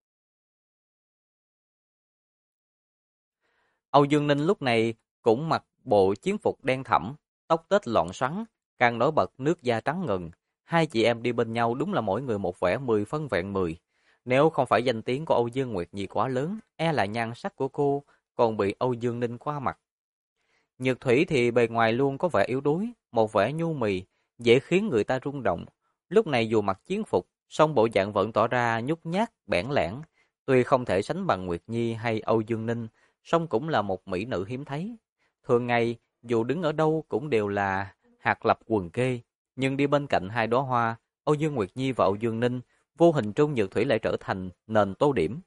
Âu Dương Ninh lúc này cũng mặc bộ chiến phục đen thẫm, tóc tết lọn xoắn, càng nổi bật nước da trắng ngần. Hai chị em đi bên nhau đúng là mỗi người một vẻ 10 phân vẹn 10. Nếu không phải danh tiếng của Âu Dương Nguyệt Nhi quá lớn, e là nhan sắc của cô còn bị Âu Dương Ninh qua mặt. Nhược Thủy thì bề ngoài luôn có vẻ yếu đuối, một vẻ nhu mì, dễ khiến người ta rung động. Lúc này dù mặc chiến phục, song bộ dạng vẫn tỏ ra nhút nhát, bẽn lẽn. Tuy không thể sánh bằng Nguyệt Nhi hay Âu Dương Ninh, song cũng là một mỹ nữ hiếm thấy. Thường ngày, dù đứng ở đâu cũng đều là hạt lập quần kê, nhưng đi bên cạnh hai đóa hoa, Âu Dương Nguyệt Nhi và Âu Dương Ninh, vô hình trung Nhược Thủy lại trở thành nền tô điểm.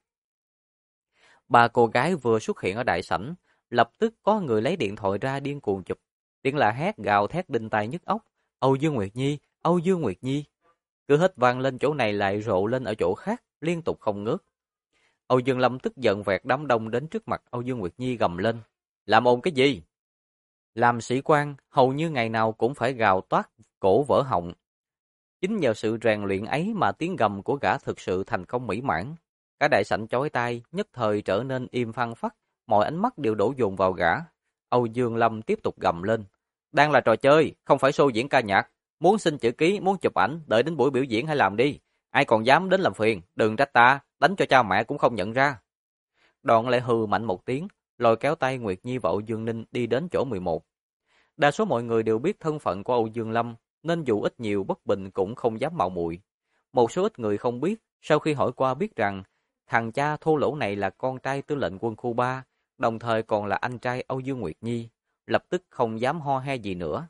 Ba cô gái vừa xuất hiện ở đại sảnh, lập tức có người lấy điện thoại ra điên cuồng chụp. Tiếng la hét gào thét đinh tai nhức óc, Âu Dương Nguyệt Nhi, Âu Dương Nguyệt Nhi. Cứ hết vang lên chỗ này lại rộ lên ở chỗ khác, liên tục không ngớt. Âu Dương Lâm tức giận vẹt đám đông đến trước mặt Âu Dương Nguyệt Nhi gầm lên. Làm ồn cái gì? Làm sĩ quan, hầu như ngày nào cũng phải gào toát cổ vỡ họng. Chính nhờ sự rèn luyện ấy mà tiếng gầm của gã thực sự thành công mỹ mãn. Cả đại sảnh chói tai, nhất thời trở nên im phăng phắc, mọi ánh mắt đều đổ dồn vào gã. Âu Dương Lâm tiếp tục gầm lên. Đang là trò chơi, không phải show diễn ca nhạc. Muốn xin chữ ký, muốn chụp ảnh, đợi đến buổi biểu diễn hay làm đi. Ai còn dám đến làm phiền, đừng trách ta, đánh cho cha mẹ cũng không nhận ra. Đoạn lại hừ mạnh một tiếng, lôi kéo tay Nguyệt Nhi và Âu Dương Ninh đi đến chỗ 11. Đa số mọi người đều biết thân phận của Âu Dương Lâm, nên dù ít nhiều bất bình cũng không dám mạo muội. Một số ít người không biết, sau khi hỏi qua biết rằng thằng cha thô lỗ này là con trai tư lệnh quân khu 3, đồng thời còn là anh trai Âu Dương Nguyệt Nhi, lập tức không dám ho he gì nữa.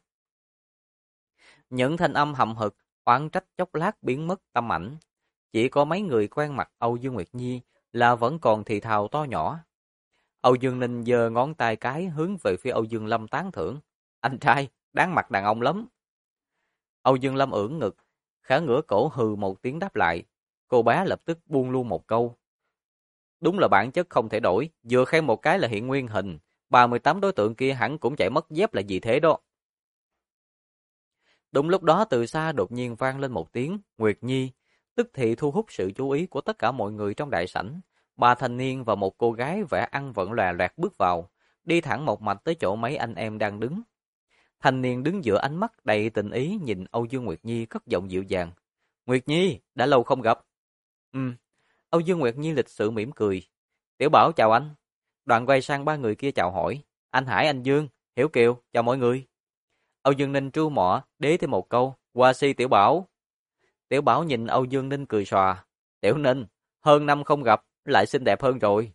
Những thanh âm hậm hực, oán trách chốc lát biến mất tâm ảnh. Chỉ có mấy người quen mặt Âu Dương Nguyệt Nhi là vẫn còn thì thào to nhỏ. Âu Dương Ninh giơ ngón tay cái hướng về phía Âu Dương Lâm tán thưởng. Anh trai, đáng mặt đàn ông lắm. Âu Dương Lâm ưỡn ngực, khẽ ngửa cổ hừ một tiếng đáp lại. Cô bé lập tức buông luôn một câu. Đúng là bản chất không thể đổi, vừa khen một cái là hiện nguyên hình. 38 đối tượng kia hẳn cũng chạy mất dép là gì thế đó. Đúng lúc đó từ xa đột nhiên vang lên một tiếng, Nguyệt Nhi, tức thì thu hút sự chú ý của tất cả mọi người trong đại sảnh. Ba thanh niên và một cô gái vẻ ăn vận lòe loẹt bước vào, đi thẳng một mạch tới chỗ mấy anh em đang đứng. Thanh niên đứng giữa ánh mắt đầy tình ý nhìn Âu Dương Nguyệt Nhi cất giọng dịu dàng. Nguyệt Nhi, đã lâu không gặp. Âu Dương Nguyệt Nhi lịch sự mỉm cười. Tiểu Bảo chào anh. Đoạn quay sang ba người kia chào hỏi. Anh Hải, anh Dương, Hiểu Kiều, chào mọi người. Âu Dương Ninh tru mỏ, đế thêm một câu. Hoa si Tiểu Bảo. Tiểu Bảo nhìn Âu Dương Ninh cười xòa. Tiểu Ninh, hơn năm không gặp, lại xinh đẹp hơn rồi.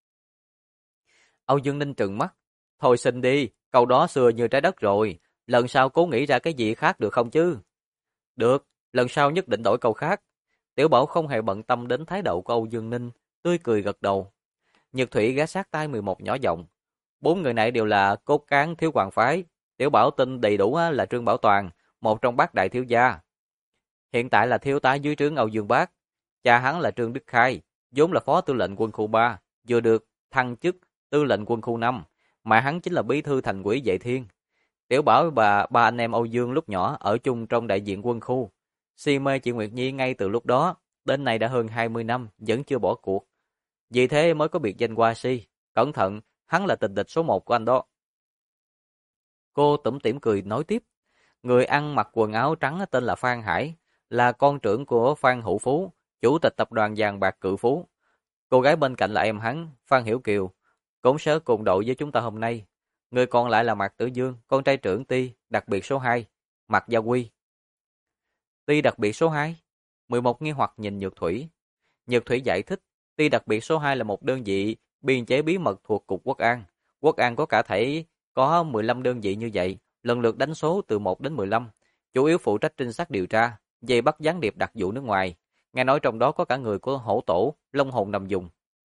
Âu Dương Ninh trừng mắt. Thôi xin đi, câu đó xưa như trái đất rồi. Lần sau cố nghĩ ra cái gì khác được không chứ? Được, lần sau nhất định đổi câu khác. Tiểu Bảo không hề bận tâm đến thái độ của Âu Dương Ninh, tươi cười gật đầu. Nhược Thủy ghé sát tai 11 nhỏ giọng. Bốn người này đều là cốt cán thiếu hoàng phái. Tiểu Bảo tin đầy đủ là Trương Bảo Toàn, một trong bát đại thiếu gia. Hiện tại là thiếu tá dưới trướng Âu Dương Bác. Cha hắn là Trương Đức Khai, vốn là phó tư lệnh quân khu 3, vừa được thăng chức tư lệnh quân khu 5, mà hắn chính là bí thư thành ủy Vệ Thiên. Tiểu Bảo và ba anh em Âu Dương lúc nhỏ ở chung trong đại diện quân khu. Si mê chị Nguyệt Nhi ngay từ lúc đó, đến nay đã hơn 20 năm, vẫn chưa bỏ cuộc. Vì thế mới có biệt danh Hoa Si. Cẩn thận, hắn là tình địch số 1 của anh đó. Cô tủm tỉm cười nói tiếp. Người ăn mặc quần áo trắng tên là Phan Hải, là con trưởng của Phan Hữu Phú, chủ tịch tập đoàn vàng bạc Cự Phú. Cô gái bên cạnh là em hắn, Phan Hiểu Kiều, cũng sẽ cùng đội với chúng ta hôm nay. Người còn lại là Mạc Tử Dương, con trai trưởng Ti, đặc biệt số 2, Mạc Gia Quy. Ti đặc biệt số 2, 11 nghi hoặc nhìn Nhược Thủy. Nhược Thủy giải thích, Ti đặc biệt số 2 là một đơn vị biên chế bí mật thuộc Cục Quốc an. Quốc an có cả thể có 15 đơn vị như vậy, lần lượt đánh số từ 1 đến 15. chủ yếu phụ trách trinh sát điều tra, dây bắt gián điệp đặc vụ nước ngoài. Nghe nói trong đó có cả người của hổ tổ, Long Hồn nằm dùng.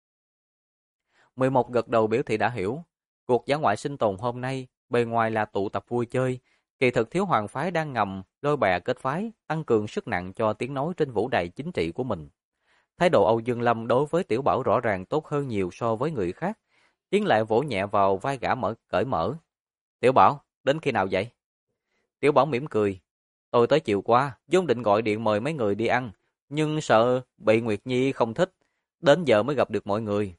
11 gật đầu biểu thị đã hiểu. Cuộc dã ngoại sinh tồn hôm nay, bề ngoài là tụ tập vui chơi, kỳ thực thiếu hoàng phái đang ngầm lôi bè kết phái, tăng cường sức nặng cho tiếng nói trên vũ đài chính trị của mình. Thái độ Âu Dương Lâm đối với Tiểu Bảo rõ ràng tốt hơn nhiều so với người khác. Tiến lại vỗ nhẹ vào vai gã cởi mở. Tiểu Bảo, đến khi nào vậy? Tiểu Bảo mỉm cười. Tôi tới chiều qua, vốn định gọi điện mời mấy người đi ăn, nhưng sợ bị Nguyệt Nhi không thích, đến giờ mới gặp được mọi người.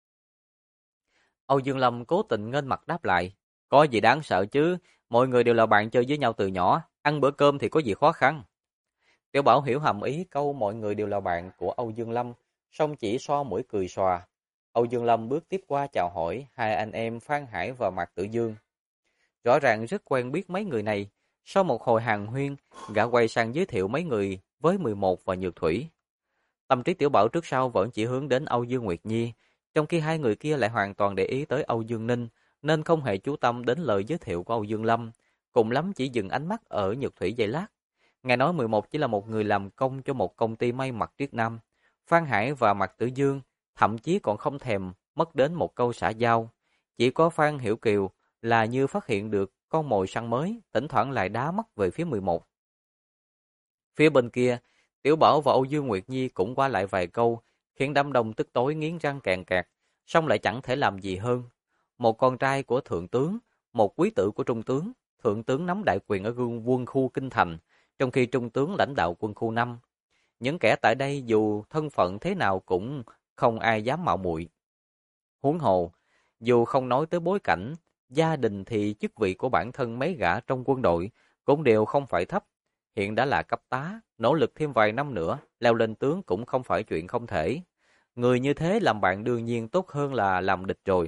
Âu Dương Lâm cố tình nghênh mặt đáp lại. Có gì đáng sợ chứ, mọi người đều là bạn chơi với nhau từ nhỏ, ăn bữa cơm thì có gì khó khăn. Tiểu Bảo hiểu hàm ý câu mọi người đều là bạn của Âu Dương Lâm, song chỉ so mũi cười xòa. Âu Dương Lâm bước tiếp qua chào hỏi hai anh em Phan Hải và Mạc Tử Dương. Rõ ràng rất quen biết mấy người này. Sau một hồi hàn huyên, gã quay sang giới thiệu mấy người với 11 và Nhược Thủy. Tâm trí Tiểu Bảo trước sau vẫn chỉ hướng đến Âu Dương Nguyệt Nhi, trong khi hai người kia lại hoàn toàn để ý tới Âu Dương Ninh, nên không hề chú tâm đến lời giới thiệu của Âu Dương Lâm, cùng lắm chỉ dừng ánh mắt ở Nhược Thủy giây lát. Nghe nói 11 chỉ là một người làm công cho một công ty may mặc Triết Nam. Phan Hải và Mạc Tử Dương thậm chí còn không thèm mất đến một câu xã giao. Chỉ có Phan Hiểu Kiều là như phát hiện được con mồi săn mới, thỉnh thoảng lại đá mắt về phía 11. Phía bên kia, Tiểu Bảo và Âu Dương Nguyệt Nhi cũng qua lại vài câu, khiến đám đông tức tối nghiến răng kèn kẹt, song lại chẳng thể làm gì hơn. Một con trai của thượng tướng, một quý tử của trung tướng, thượng tướng nắm đại quyền ở quân khu Kinh Thành, trong khi trung tướng lãnh đạo quân khu 5. Những kẻ tại đây dù thân phận thế nào cũng không ai dám mạo muội. Huống hồ, dù không nói tới bối cảnh, gia đình thì chức vị của bản thân mấy gã trong quân đội cũng đều không phải thấp. Hiện đã là cấp tá, nỗ lực thêm vài năm nữa, leo lên tướng cũng không phải chuyện không thể. Người như thế làm bạn đương nhiên tốt hơn là làm địch rồi.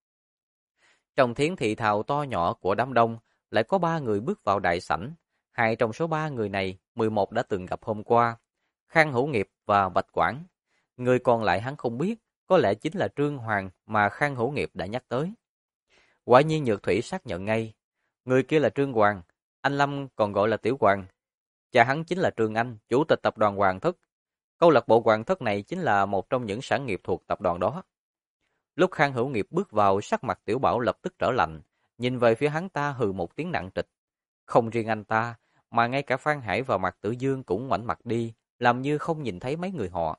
Trong tiếng thị thào to nhỏ của đám đông, lại có 3 người bước vào đại sảnh. Hai trong số 3 người này, 11 đã từng gặp hôm qua, Khang Hữu Nghiệp và Bạch Quảng. Người còn lại hắn không biết, có lẽ chính là Trương Hoàng mà Khang Hữu Nghiệp đã nhắc tới. Quả nhiên Nhược Thủy xác nhận ngay, người kia là Trương Hoàng, anh Lâm còn gọi là Tiểu Hoàng. Cha hắn chính là Trương Anh, chủ tịch tập đoàn Hoàng Thất. Câu lạc bộ Hoàng Thất này chính là một trong những sản nghiệp thuộc tập đoàn đó. Lúc Khang Hữu Nghiệp bước vào, sắc mặt Tiểu Bảo lập tức trở lạnh, nhìn về phía hắn ta hừ một tiếng nặng trịch. Không riêng anh ta, mà ngay cả Phan Hải và Mạc Tử Dương cũng ngoảnh mặt đi, làm như không nhìn thấy mấy người họ.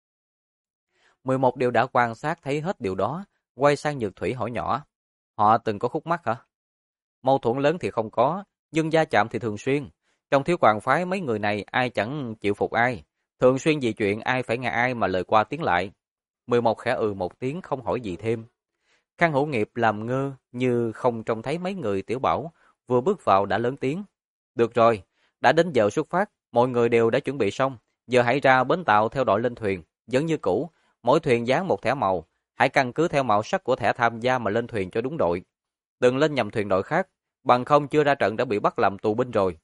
11 đều đã quan sát thấy hết điều đó, quay sang Nhược Thủy hỏi nhỏ. Họ từng có khúc mắc hả? Mâu thuẫn lớn thì không có, nhưng va chạm thì thường xuyên. Trong thiếu hoàng phái mấy người này ai chẳng chịu phục ai. Thường xuyên vì chuyện ai phải nghe ai mà lời qua tiếng lại. 11 khẽ một tiếng không hỏi gì thêm. Khang Hữu Nghiệp làm ngơ như không trông thấy mấy người Tiểu Bảo, vừa bước vào đã lớn tiếng. Được rồi, đã đến giờ xuất phát, mọi người đều đã chuẩn bị xong. Giờ hãy ra bến tàu theo đội lên thuyền, vẫn như cũ, mỗi thuyền dán một thẻ màu. Hãy căn cứ theo màu sắc của thẻ tham gia mà lên thuyền cho đúng đội. Đừng lên nhầm thuyền đội khác, bằng không chưa ra trận đã bị bắt làm tù binh rồi.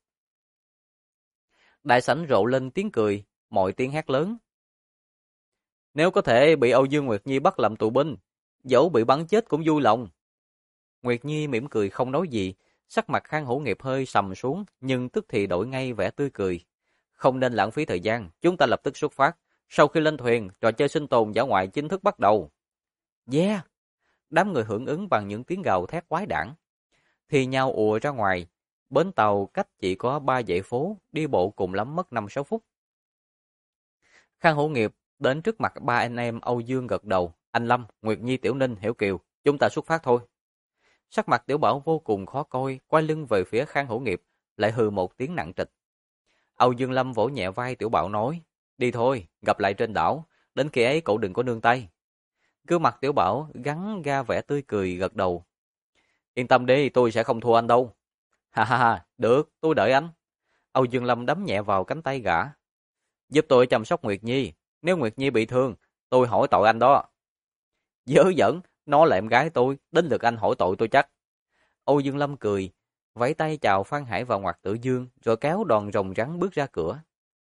Đại sảnh rộ lên tiếng cười, mọi tiếng hét lớn. Nếu có thể bị Âu Dương Nguyệt Nhi bắt làm tù binh, dẫu bị bắn chết cũng vui lòng. Nguyệt Nhi mỉm cười không nói gì, sắc mặt Khang Hữu Nghiệp hơi sầm xuống, nhưng tức thì đổi ngay vẻ tươi cười. Không nên lãng phí thời gian, chúng ta lập tức xuất phát. Sau khi lên thuyền, trò chơi sinh tồn dã ngoại chính thức bắt đầu. Yeah! Đám người hưởng ứng bằng những tiếng gào thét quái đản. Thì nhau ùa ra ngoài, bến tàu cách chỉ có 3 dãy phố, đi bộ cùng lắm mất 5-6 phút. Khang Hữu Nghiệp đến trước mặt 3 anh em Âu Dương gật đầu. Anh Lâm, Nguyệt Nhi, Tiểu Ninh, Hiểu Kiều, chúng ta xuất phát thôi. Sắc mặt Tiểu Bảo vô cùng khó coi, quay lưng về phía Khang Hữu Nghiệp, lại hừ một tiếng nặng trịch. Âu Dương Lâm vỗ nhẹ vai Tiểu Bảo nói, đi thôi, gặp lại trên đảo, đến khi ấy cậu đừng có nương tay. Gương mặt Tiểu Bảo gắn ra vẻ tươi cười gật đầu. Yên tâm đi, tôi sẽ không thua anh đâu. Ha ha ha, được, tôi đợi anh. Âu Dương Lâm đấm nhẹ vào cánh tay gã. Giúp tôi chăm sóc Nguyệt Nhi, nếu Nguyệt Nhi bị thương, tôi hỏi tội anh đó. Dớ dẫn, nó là em gái tôi, đến lượt anh hỏi tội tôi chắc. Âu Dương Lâm cười, vẫy tay chào Phan Hải và Mạc Tử Dương, rồi kéo đoàn rồng rắn bước ra cửa.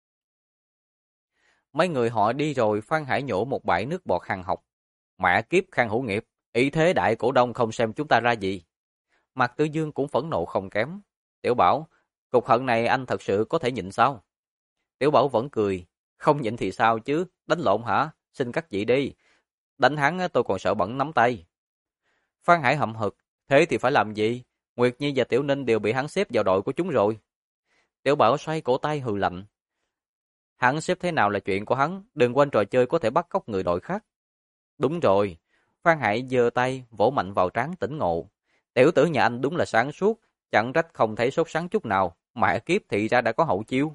Mấy người họ đi rồi, Phan Hải nhổ một bãi nước bọt hằng học. Mẹ kiếp Khang Hữu Nghiệp, ý thế đại cổ đông không xem chúng ta ra gì. Mạc Tử Dương cũng phẫn nộ không kém. Tiểu Bảo, Cục hận này anh thật sự có thể nhịn sao? Tiểu Bảo vẫn cười. Không nhịn thì sao chứ? Đánh lộn hả? Xin cắt chỉ đi. Đánh hắn tôi còn sợ bẩn nắm tay. Phan Hải hậm hực. Thế thì phải làm gì? Nguyệt Nhi và Tiểu Ninh đều bị hắn xếp vào đội của chúng rồi. Tiểu Bảo xoay cổ tay hừ lạnh. Hắn xếp thế nào là chuyện của hắn, đừng quên trò chơi có thể bắt cóc người đội khác. Đúng rồi. Phan Hải giơ tay, vỗ mạnh vào trán tỉnh ngộ. Tiểu tử nhà anh đúng là sáng suốt, chẳng trách không thấy sốt sắng chút nào, mẹ kiếp thì ra đã có hậu chiêu.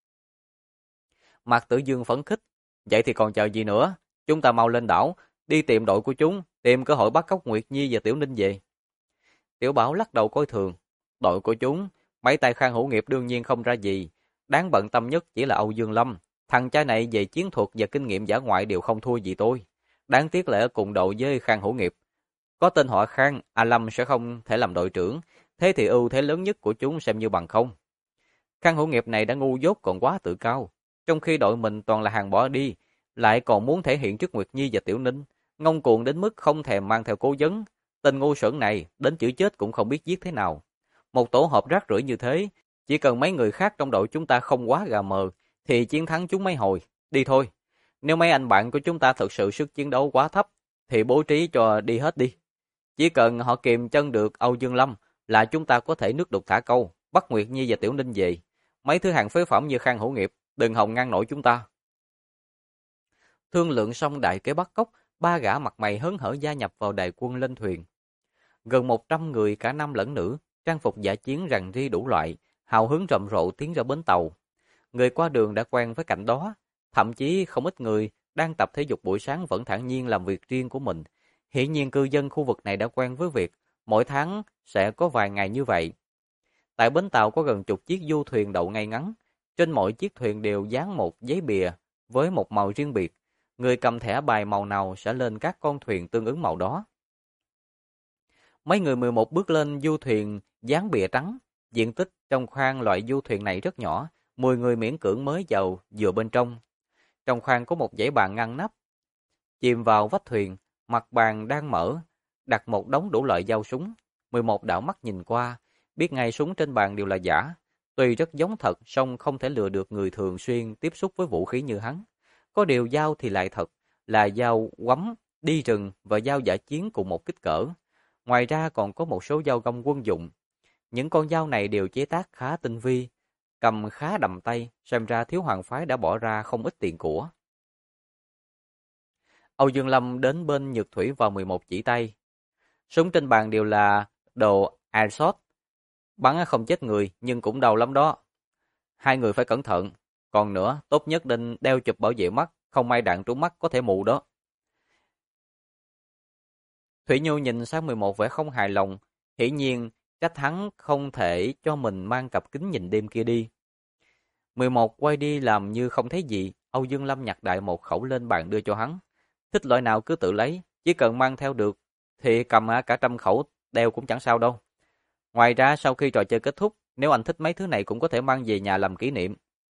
Mạc Tử Dương phấn khích, vậy thì còn chờ gì nữa, chúng ta mau lên đảo, đi tìm đội của chúng, tìm cơ hội bắt cóc Nguyệt Nhi và Tiểu Ninh về. Tiểu Bảo lắc đầu coi thường, đội của chúng, mấy tay Khang Hữu Nghiệp đương nhiên không ra gì, đáng bận tâm nhất chỉ là Âu Dương Lâm, thằng cha này về chiến thuật và kinh nghiệm dã ngoại đều không thua gì tôi. Đáng tiếc là ở cùng đội với Khang Hữu Nghiệp. Có tên họ Khang, A Lâm sẽ không thể làm đội trưởng, thế thì ưu thế lớn nhất của chúng xem như bằng không. Khang Hữu Nghiệp này đã ngu dốt còn quá tự cao, trong khi đội mình toàn là hàng bỏ đi, lại còn muốn thể hiện trước Nguyệt Nhi và Tiểu Ninh, ngông cuồng đến mức không thèm mang theo cố vấn. Tên ngu xuẩn này đến chữ chết cũng không biết giết thế nào. Một tổ hợp rác rưởi như thế, chỉ cần mấy người khác trong đội chúng ta không quá gà mờ, thì chiến thắng chúng mấy hồi. Đi thôi. Nếu mấy anh bạn của chúng ta thực sự sức chiến đấu quá thấp, thì bố trí cho đi hết đi. Chỉ cần họ kìm chân được Âu Dương Lâm là chúng ta có thể nước đục thả câu, bắt Nguyệt Nhi và Tiểu Ninh về. Mấy thứ hàng phế phẩm như Khang Hữu Nghiệp, đừng hòng ngăn nổi chúng ta. Thương lượng xong đại kế bắt cóc, ba gã mặt mày hớn hở gia nhập vào đại quân lên thuyền. Gần 100 người cả nam lẫn nữ, trang phục dã chiến rằn ri đủ loại, hào hứng rầm rộ tiến ra bến tàu. Người qua đường đã quen với cảnh đó, thậm chí không ít người đang tập thể dục buổi sáng vẫn thản nhiên làm việc riêng của mình. Hiển nhiên cư dân khu vực này đã quen với việc mỗi tháng sẽ có vài ngày như vậy. Tại bến tàu có gần chục chiếc du thuyền đậu ngay ngắn, trên mỗi chiếc thuyền đều dán một giấy bìa với một màu riêng biệt. Người cầm thẻ bài màu nào sẽ lên các con thuyền tương ứng màu đó. Mấy người 11 bước lên du thuyền dán bìa trắng, diện tích trong khoang loại du thuyền này rất nhỏ, 10 người miễn cưỡng mới vào vừa bên trong. Trong khoang có một dãy bàn ngăn nắp, chìm vào vách thuyền, mặt bàn đang mở, đặt một đống đủ loại dao súng. 11 đảo mắt nhìn qua, biết ngay súng trên bàn đều là giả. Tuy rất giống thật, song không thể lừa được người thường xuyên tiếp xúc với vũ khí như hắn. Có điều dao thì lại thật, là dao quắm, đi rừng và dao dã chiến cùng một kích cỡ. Ngoài ra còn có một số dao găm quân dụng. Những con dao này đều chế tác khá tinh vi, cầm khá đầm tay, xem ra thiếu hoàng phái đã bỏ ra không ít tiền của. Âu Dương Lâm đến bên Nhược Thủy vào 11 chỉ tay. Súng trên bàn đều là đồ airsoft, bắn không chết người nhưng cũng đau lắm đó. Hai người phải cẩn thận, còn nữa, tốt nhất nên đeo chụp bảo vệ mắt, không may đạn trúng mắt có thể mù đó. Thủy Nhu nhìn sang 11 vẻ không hài lòng, hiển nhiên trách hắn không thể cho mình mang cặp kính nhìn đêm kia đi. 11 quay đi làm như không thấy gì, Âu Dương Lâm nhặt đại một khẩu lên bàn đưa cho hắn. Thích loại nào cứ tự lấy, chỉ cần mang theo được, thì cầm cả 100 khẩu đeo cũng chẳng sao đâu. Ngoài ra sau khi trò chơi kết thúc, nếu anh thích mấy thứ này cũng có thể mang về nhà làm kỷ niệm.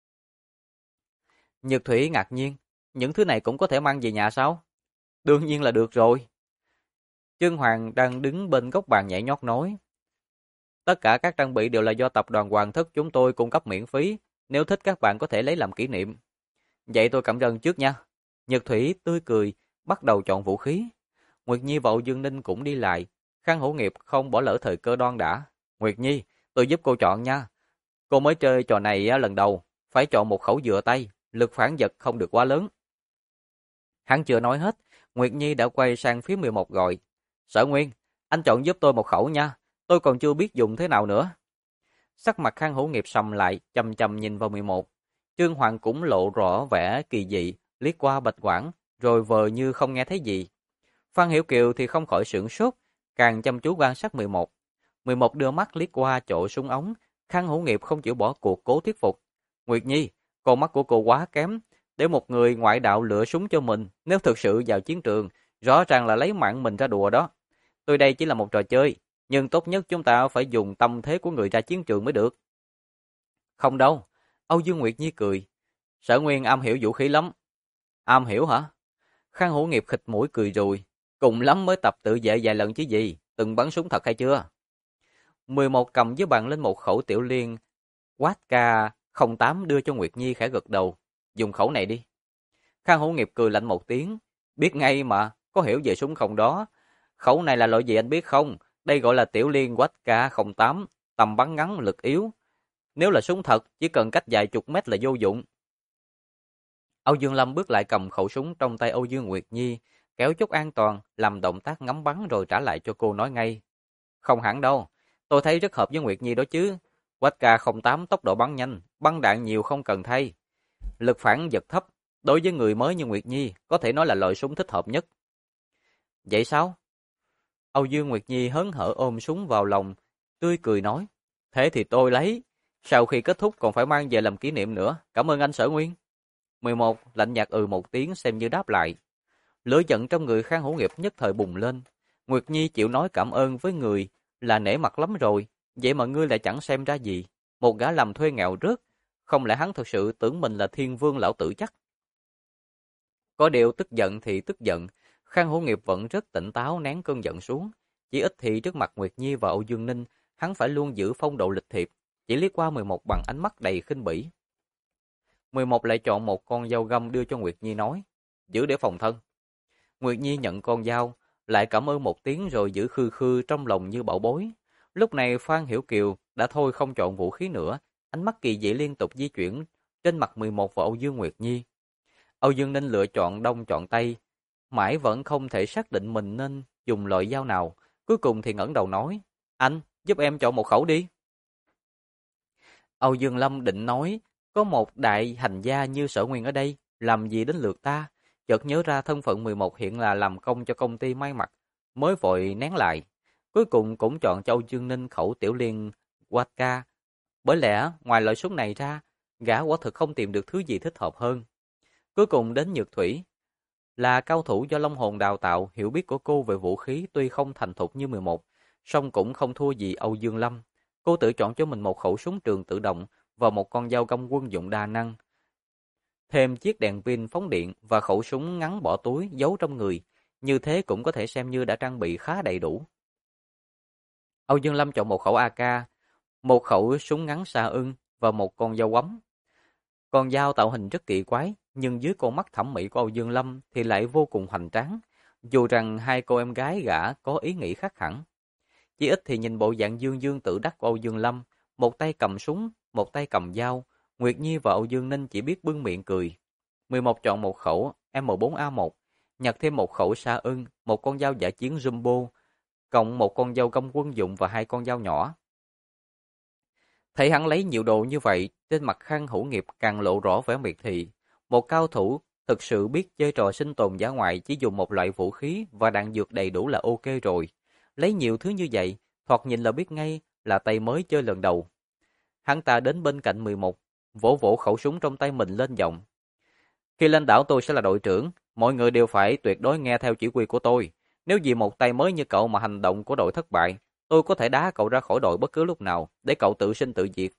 Nhược Thủy ngạc nhiên, những thứ này cũng có thể mang về nhà sao? Đương nhiên là được rồi. Trương Hoàng đang đứng bên góc bàn nhảy nhót nói. Tất cả các trang bị đều là do tập đoàn Hoàng Thất chúng tôi cung cấp miễn phí, nếu thích các bạn có thể lấy làm kỷ niệm. Vậy tôi cảm ơn trước nha. Nhật Thủy tươi cười, bắt đầu chọn vũ khí. Nguyệt Nhi và Âu Dương Ninh cũng đi lại. Khang Hữu Nghiệp không bỏ lỡ thời cơ đoan đã. Nguyệt Nhi, tôi giúp cô chọn nha. Cô mới chơi trò này lần đầu, phải chọn một khẩu dựa tay, lực phản giật không được quá lớn. Hắn chưa nói hết, Nguyệt Nhi đã quay sang phía 11 gọi. Sở Nguyên, anh chọn giúp tôi một khẩu nha, tôi còn chưa biết dùng thế nào nữa. Sắc mặt Khang Hữu Nghiệp sầm lại, chầm chầm nhìn vào 11. Trương Hoàng cũng lộ rõ vẻ kỳ dị, liếc qua Bạch Quảng, rồi vờ như không nghe thấy gì. Phan Hiểu Kiều thì không khỏi sửng sốt, càng chăm chú quan sát 11. 11 đưa mắt liếc qua chỗ súng ống, Khang Hữu Nghiệp không chịu bỏ cuộc cố thuyết phục. Nguyệt Nhi, con mắt của cô quá kém, để một người ngoại đạo lựa súng cho mình, nếu thực sự vào chiến trường, rõ ràng là lấy mạng mình ra đùa đó. Tôi đây chỉ là một trò chơi, nhưng tốt nhất chúng ta phải dùng tâm thế của người ra chiến trường mới được. Không đâu, Âu Dương Nguyệt Nhi cười. Sở Nguyên am hiểu vũ khí lắm. Am hiểu hả? Khang Hữu Nghiệp khịt mũi cười rồi. Cùng lắm mới tập tự vệ vài lần chứ gì, từng bắn súng thật hay chưa? 11 cầm với bạn lên một khẩu tiểu liên Watka 08 đưa cho Nguyệt Nhi khẽ gật đầu. Dùng khẩu này đi. Khang Hữu Nghiệp cười lạnh một tiếng. Biết ngay mà, có hiểu về súng không đó. Khẩu này là loại gì anh biết không? Đây gọi là Tiểu Liên Watka 08, tầm bắn ngắn lực yếu. Nếu là súng thật, chỉ cần cách vài chục mét là vô dụng. Âu Dương Lâm bước lại cầm khẩu súng trong tay Âu Dương Nguyệt Nhi, kéo chút an toàn, làm động tác ngắm bắn rồi trả lại cho cô nói ngay. Không hẳn đâu, tôi thấy rất hợp với Nguyệt Nhi đó chứ. Watka 08 tốc độ bắn nhanh, bắn đạn nhiều không cần thay. Lực phản giật thấp, đối với người mới như Nguyệt Nhi, có thể nói là loại súng thích hợp nhất. Vậy sao? Âu Dương Nguyệt Nhi hớn hở ôm súng vào lòng, tươi cười nói. Thế thì tôi lấy, sau khi kết thúc còn phải mang về làm kỷ niệm nữa. Cảm ơn anh Sở Nguyên. 11 lạnh nhạt một tiếng xem như đáp lại. Lửa giận trong người Khang Hữu Nghiệp nhất thời bùng lên. Nguyệt Nhi chịu nói cảm ơn với người là nể mặt lắm rồi, vậy mà ngươi lại chẳng xem ra gì. Một gã làm thuê nghèo rớt, không lẽ hắn thực sự tưởng mình là thiên vương lão tử chắc? Có điều tức giận thì tức giận, Khang Hữu Nghiệp vẫn rất tỉnh táo nén cơn giận xuống. Chỉ ít thì trước mặt Nguyệt Nhi và Âu Dương Ninh, hắn phải luôn giữ phong độ lịch thiệp, chỉ liếc qua 11 bằng ánh mắt đầy khinh bỉ. 11 lại chọn một con dao găm đưa cho Nguyệt Nhi nói, giữ để phòng thân. Nguyệt Nhi nhận con dao, lại cảm ơn một tiếng rồi giữ khư khư trong lòng như bảo bối. Lúc này Phan Hiểu Kiều đã thôi không chọn vũ khí nữa, ánh mắt kỳ dị liên tục di chuyển trên mặt 11 và Âu Dương Nguyệt Nhi. Âu Dương Ninh lựa chọn đông chọn tây, mãi vẫn không thể xác định mình nên dùng loại dao nào, cuối cùng thì ngẩng đầu nói, anh, giúp em chọn một khẩu đi. Âu Dương Lâm định nói, có một đại hành gia như Sở Nguyên ở đây, làm gì đến lượt ta, chợt nhớ ra thân phận 11 hiện là làm công cho công ty may mặc, mới vội nén lại. Cuối cùng cũng chọn cho Âu Dương Ninh khẩu Tiểu Liên Watka, bởi lẽ ngoài loại súng này ra, gã quả thực không tìm được thứ gì thích hợp hơn. Cuối cùng đến Nhược Thủy, là cao thủ do Long Hồn đào tạo, hiểu biết của cô về vũ khí tuy không thành thục như 11, song cũng không thua gì Âu Dương Lâm. Cô tự chọn cho mình một khẩu súng trường tự động và một con dao găm quân dụng đa năng. Thêm chiếc đèn pin phóng điện và khẩu súng ngắn bỏ túi giấu trong người, như thế cũng có thể xem như đã trang bị khá đầy đủ. Âu Dương Lâm chọn một khẩu AK, một khẩu súng ngắn xạ ưng và một con dao quắm. Con dao tạo hình rất kỳ quái, nhưng dưới con mắt thẩm mỹ của Âu Dương Lâm thì lại vô cùng hoành tráng, dù rằng hai cô em gái gã có ý nghĩ khác hẳn. Chỉ ít thì nhìn bộ dạng dương dương tự đắc của Âu Dương Lâm, một tay cầm súng, một tay cầm dao, Nguyệt Nhi và Âu Dương Ninh chỉ biết bưng miệng cười. 11 chọn một khẩu M4A1, nhặt thêm một khẩu sa ưng, một con dao dã chiến Jumbo, cộng một con dao găm quân dụng và hai con dao nhỏ. Thấy hắn lấy nhiều đồ như vậy, trên mặt Khang Hữu Nghiệp càng lộ rõ vẻ miệt thị. Một cao thủ thực sự biết chơi trò sinh tồn dã ngoại chỉ dùng một loại vũ khí và đạn dược đầy đủ là ok rồi. Lấy nhiều thứ như vậy, thoạt nhìn là biết ngay là tay mới chơi lần đầu. Hắn ta đến bên cạnh 11, vỗ vỗ khẩu súng trong tay mình lên giọng. Khi lên đảo tôi sẽ là đội trưởng, mọi người đều phải tuyệt đối nghe theo chỉ huy của tôi. Nếu vì một tay mới như cậu mà hành động của đội thất bại, tôi có thể đá cậu ra khỏi đội bất cứ lúc nào, để cậu tự sinh tự diệt.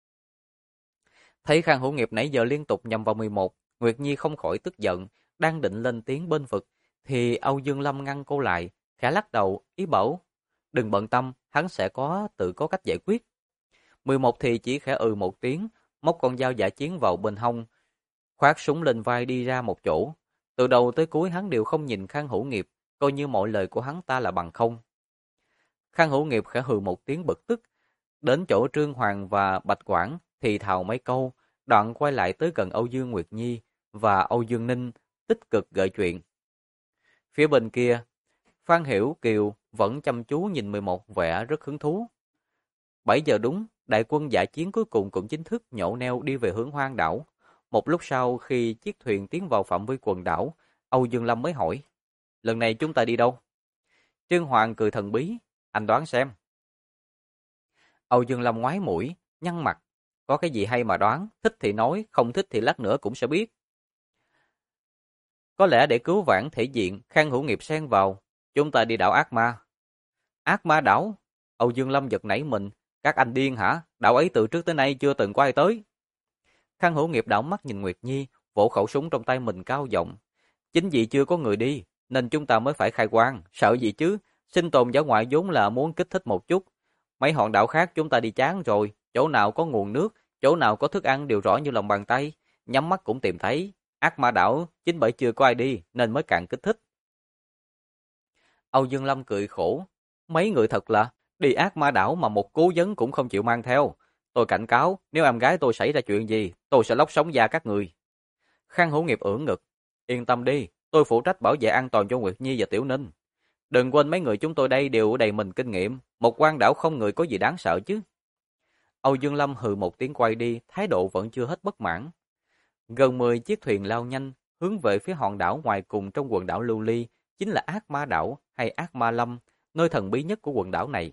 Thấy Khang Hữu Nghiệp nãy giờ liên tục nhằm vào 11, Nguyệt Nhi không khỏi tức giận, đang định lên tiếng bên vực, thì Âu Dương Lâm ngăn cô lại, khẽ lắc đầu, ý bảo, đừng bận tâm, hắn sẽ tự có cách giải quyết. 11 thì chỉ khẽ một tiếng, móc con dao dã chiến vào bên hông, khoác súng lên vai đi ra một chỗ. Từ đầu tới cuối hắn đều không nhìn Khang Hữu Nghiệp, coi như mọi lời của hắn ta là bằng không. Khang Hữu Nghiệp khẽ hừ một tiếng bực tức, đến chỗ Trương Hoàng và Bạch Quảng thì thào mấy câu, đoạn quay lại tới gần Âu Dương Nguyệt Nhi và Âu Dương Ninh, tích cực gợi chuyện. Phía bên kia, Phan Hiểu Kiều vẫn chăm chú nhìn 11 vẻ rất hứng thú. 7 giờ đúng, đại quân dã chiến cuối cùng cũng chính thức nhổ neo đi về hướng hoang đảo. Một lúc sau khi chiếc thuyền tiến vào phạm vi quần đảo, Âu Dương Lâm mới hỏi, lần này chúng ta đi đâu? Trương Hoàng cười thần bí, anh đoán xem. Âu Dương Lâm ngoái mũi, nhăn mặt, có cái gì hay mà đoán, thích thì nói, không thích thì lát nữa cũng sẽ biết. Có lẽ để cứu vãn thể diện, Khang Hữu Nghiệp xen vào, chúng ta đi đảo Ác Ma. Ác Ma đảo? Âu Dương Lâm giật nảy mình, các anh điên hả? Đảo ấy từ trước tới nay chưa từng có ai tới. Khang Hữu Nghiệp đảo mắt nhìn Nguyệt Nhi, vỗ khẩu súng trong tay mình cao giọng. Chính vì chưa có người đi, nên chúng ta mới phải khai quang, sợ gì chứ, sinh tồn dã ngoại vốn là muốn kích thích một chút. Mấy hòn đảo khác chúng ta đi chán rồi, chỗ nào có nguồn nước Chỗ nào có thức ăn đều rõ như lòng bàn tay, nhắm mắt cũng tìm thấy. Ác ma đảo chính bởi chưa có ai đi nên mới càng kích thích. Âu Dương Lâm cười khổ. Mấy người thật là đi ác ma đảo mà một cố vấn cũng không chịu mang theo. Tôi cảnh cáo, nếu em gái tôi xảy ra chuyện gì, tôi sẽ lóc sống da các người. Khang Hữu Nghiệp ưỡn ngực. Yên tâm đi, tôi phụ trách bảo vệ an toàn cho Nguyệt Nhi và Tiểu Ninh. Đừng quên mấy người chúng tôi đây đều đầy mình kinh nghiệm. Một quan đảo không người có gì đáng sợ chứ. Âu Dương Lâm hừ một tiếng quay đi, thái độ vẫn chưa hết bất mãn. Gần 10 chiếc thuyền lao nhanh, hướng về phía hòn đảo ngoài cùng trong quần đảo Lưu Ly, chính là Ác Ma Đảo hay Ác Ma Lâm, nơi thần bí nhất của quần đảo này.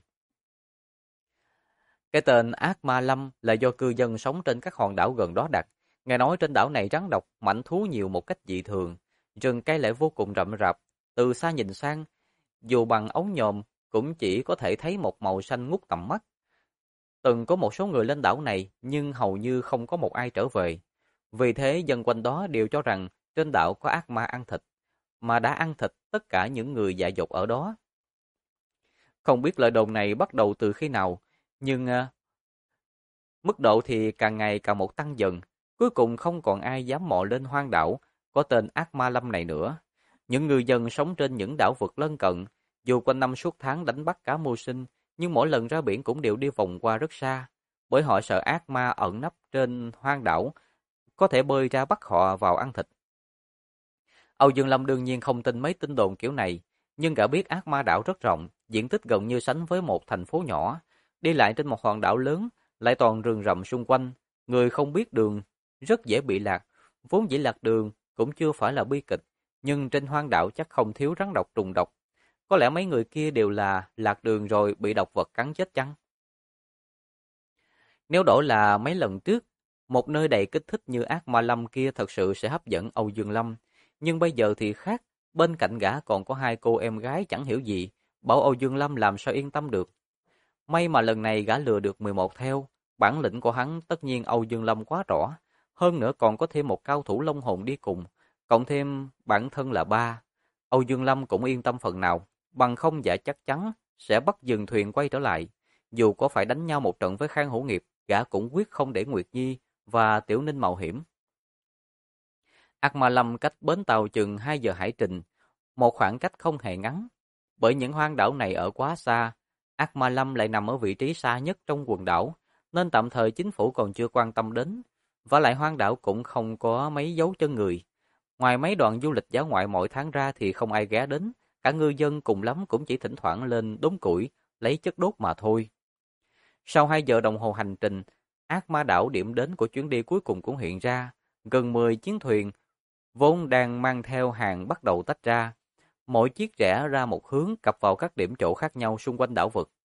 Cái tên Ác Ma Lâm là do cư dân sống trên các hòn đảo gần đó đặt. Nghe nói trên đảo này rắn độc, mãnh thú nhiều một cách dị thường, rừng cây lại vô cùng rậm rạp, từ xa nhìn sang, dù bằng ống nhòm cũng chỉ có thể thấy một màu xanh ngút tầm mắt. Từng có một số người lên đảo này nhưng hầu như không có một ai trở về. Vì thế dân quanh đó đều cho rằng trên đảo có ác ma ăn thịt, mà đã ăn thịt tất cả những người dại dột ở đó. Không biết lời đồn này bắt đầu từ khi nào, nhưng mức độ thì càng ngày càng một tăng dần. Cuối cùng không còn ai dám mò lên hoang đảo có tên Ác Ma Lâm này nữa. Những người dân sống trên những đảo vực lân cận, dù quanh năm suốt tháng đánh bắt cá mưu sinh, nhưng mỗi lần ra biển cũng đều đi vòng qua rất xa, bởi họ sợ ác ma ẩn nấp trên hoang đảo, có thể bơi ra bắt họ vào ăn thịt. Âu Dương Lâm đương nhiên không tin mấy tin đồn kiểu này, nhưng gã biết ác ma đảo rất rộng, diện tích gần như sánh với một thành phố nhỏ, đi lại trên một hòn đảo lớn, lại toàn rừng rậm xung quanh, người không biết đường, rất dễ bị lạc, vốn dĩ lạc đường cũng chưa phải là bi kịch, nhưng trên hoang đảo chắc không thiếu rắn độc trùng độc. Có lẽ mấy người kia đều là lạc đường rồi bị độc vật cắn chết chăng? Nếu đổi là mấy lần trước, một nơi đầy kích thích như Ác Ma Lâm kia thật sự sẽ hấp dẫn Âu Dương Lâm. Nhưng bây giờ thì khác, bên cạnh gã còn có hai cô em gái chẳng hiểu gì, bảo Âu Dương Lâm làm sao yên tâm được. May mà lần này gã lừa được 11 theo, bản lĩnh của hắn tất nhiên Âu Dương Lâm quá rõ. Hơn nữa còn có thêm một cao thủ long hồn đi cùng, cộng thêm bản thân là ba. Âu Dương Lâm cũng yên tâm phần nào, bằng không dạ chắc chắn sẽ bắt dừng thuyền quay trở lại. Dù có phải đánh nhau một trận với Khang Hữu Nghiệp, gã cũng quyết không để Nguyệt Nhi và Tiểu Ninh mạo hiểm. Ác Ma Lâm cách bến tàu chừng 2 giờ hải trình, một khoảng cách không hề ngắn. Bởi những hoang đảo này ở quá xa, Ác Ma Lâm lại nằm ở vị trí xa nhất trong quần đảo, nên tạm thời chính phủ còn chưa quan tâm đến. Và lại hoang đảo cũng không có mấy dấu chân người. Ngoài mấy đoàn du lịch dã ngoại mỗi tháng ra thì không ai ghé đến, cả ngư dân cùng lắm cũng chỉ thỉnh thoảng lên đốn củi, lấy chất đốt mà thôi. Sau 2 giờ đồng hồ hành trình, Ác Ma đảo điểm đến của chuyến đi cuối cùng cũng hiện ra. Gần 10 chiến thuyền vốn đang mang theo hàng bắt đầu tách ra. Mỗi chiếc rẽ ra một hướng cập vào các điểm chỗ khác nhau xung quanh đảo vực.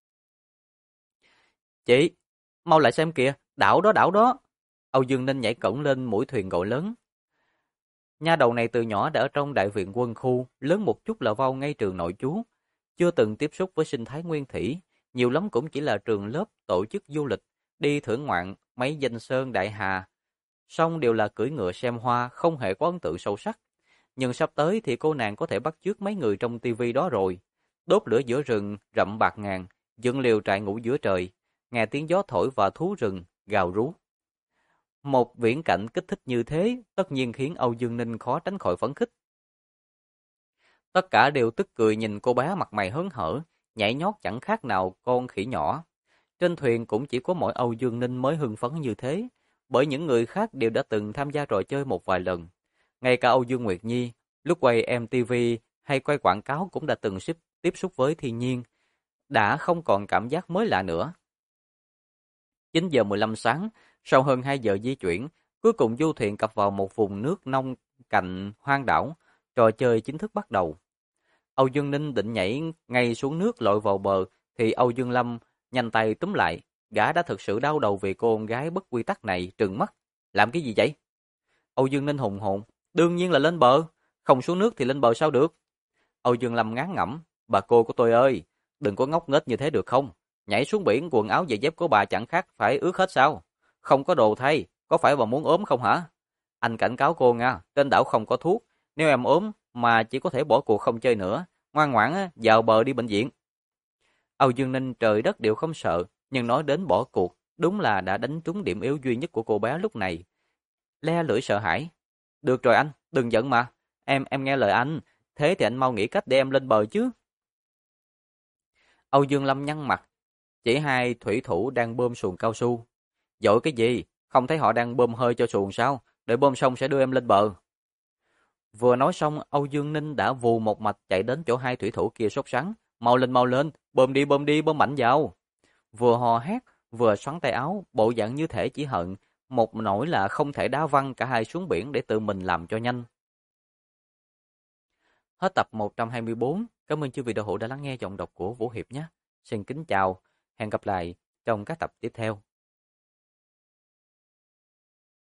Chị, mau lại xem kìa, đảo đó đảo đó. Âu Dương Ninh nhảy cổng lên mũi thuyền gọi lớn. Nha đầu này từ nhỏ đã ở trong đại viện quân khu, lớn một chút là vào ngay trường nội trú. Chưa từng tiếp xúc với sinh thái nguyên thủy, nhiều lắm cũng chỉ là trường lớp tổ chức du lịch, đi thưởng ngoạn mấy danh sơn đại hà. Song đều là cưỡi ngựa xem hoa, không hề có ấn tượng sâu sắc. Nhưng sắp tới thì cô nàng có thể bắt chước mấy người trong tivi đó rồi. Đốt lửa giữa rừng rậm bạc ngàn, dựng liều trại ngủ giữa trời, nghe tiếng gió thổi và thú rừng gào rú. Một viễn cảnh kích thích như thế, tất nhiên khiến Âu Dương Ninh khó tránh khỏi phấn khích. Tất cả đều tức cười nhìn cô bé mặt mày hớn hở, nhảy nhót chẳng khác nào con khỉ nhỏ. Trên thuyền cũng chỉ có mỗi Âu Dương Ninh mới hưng phấn như thế, bởi những người khác đều đã từng tham gia trò chơi một vài lần. Ngay cả Âu Dương Nguyệt Nhi, lúc quay MTV hay quay quảng cáo cũng đã từng tiếp xúc với thiên nhiên, đã không còn cảm giác mới lạ nữa. 9 giờ 15 sáng, sau hơn 2 giờ di chuyển, cuối cùng du thuyền cập vào một vùng nước nông cạnh hoang đảo, trò chơi chính thức bắt đầu. Âu Dương Ninh định nhảy ngay xuống nước lội vào bờ, thì Âu Dương Lâm nhanh tay túm lại, gã đã thực sự đau đầu vì cô con gái bất quy tắc này trừng mắt. Làm cái gì vậy? Âu Dương Ninh hùng hồn, đương nhiên là lên bờ, không xuống nước thì lên bờ sao được? Âu Dương Lâm ngán ngẩm, bà cô của tôi ơi, đừng có ngốc nghếch như thế được không? Nhảy xuống biển quần áo giày dép của bà chẳng khác phải ướt hết sao? Không có đồ thay, có phải bà muốn ốm không hả? Anh cảnh cáo cô nha, trên đảo không có thuốc, nếu em ốm mà chỉ có thể bỏ cuộc không chơi nữa, ngoan ngoãn vào bờ đi bệnh viện. Âu Dương Ninh trời đất đều không sợ, nhưng nói đến bỏ cuộc, Đúng là đã đánh trúng điểm yếu duy nhất của cô bé lúc này. Le lưỡi sợ hãi. Được rồi anh, đừng giận mà. Em nghe lời anh. Thế thì anh mau nghĩ cách để em lên bờ chứ. Âu Dương Lâm nhăn mặt, chỉ hai thủy thủ đang bơm xuồng cao su. Dội cái gì? Không thấy họ đang bơm hơi cho xuồng sao? Đợi bơm xong sẽ đưa em lên bờ. Vừa nói xong, Âu Dương Ninh đã vù một mạch chạy đến chỗ hai thủy thủ kia sốt sắng. Mau lên, bơm đi, bơm mạnh vào. Vừa hò hét, vừa xoắn tay áo, bộ dạng như thể chỉ hận. Một nỗi là không thể đá văng cả hai xuống biển để tự mình làm cho nhanh. Hết tập 124. Cảm ơn chư vị đạo hữu đã lắng nghe giọng đọc của Vũ Hiệp nhé. Xin kính chào, hẹn gặp lại trong các tập tiếp theo.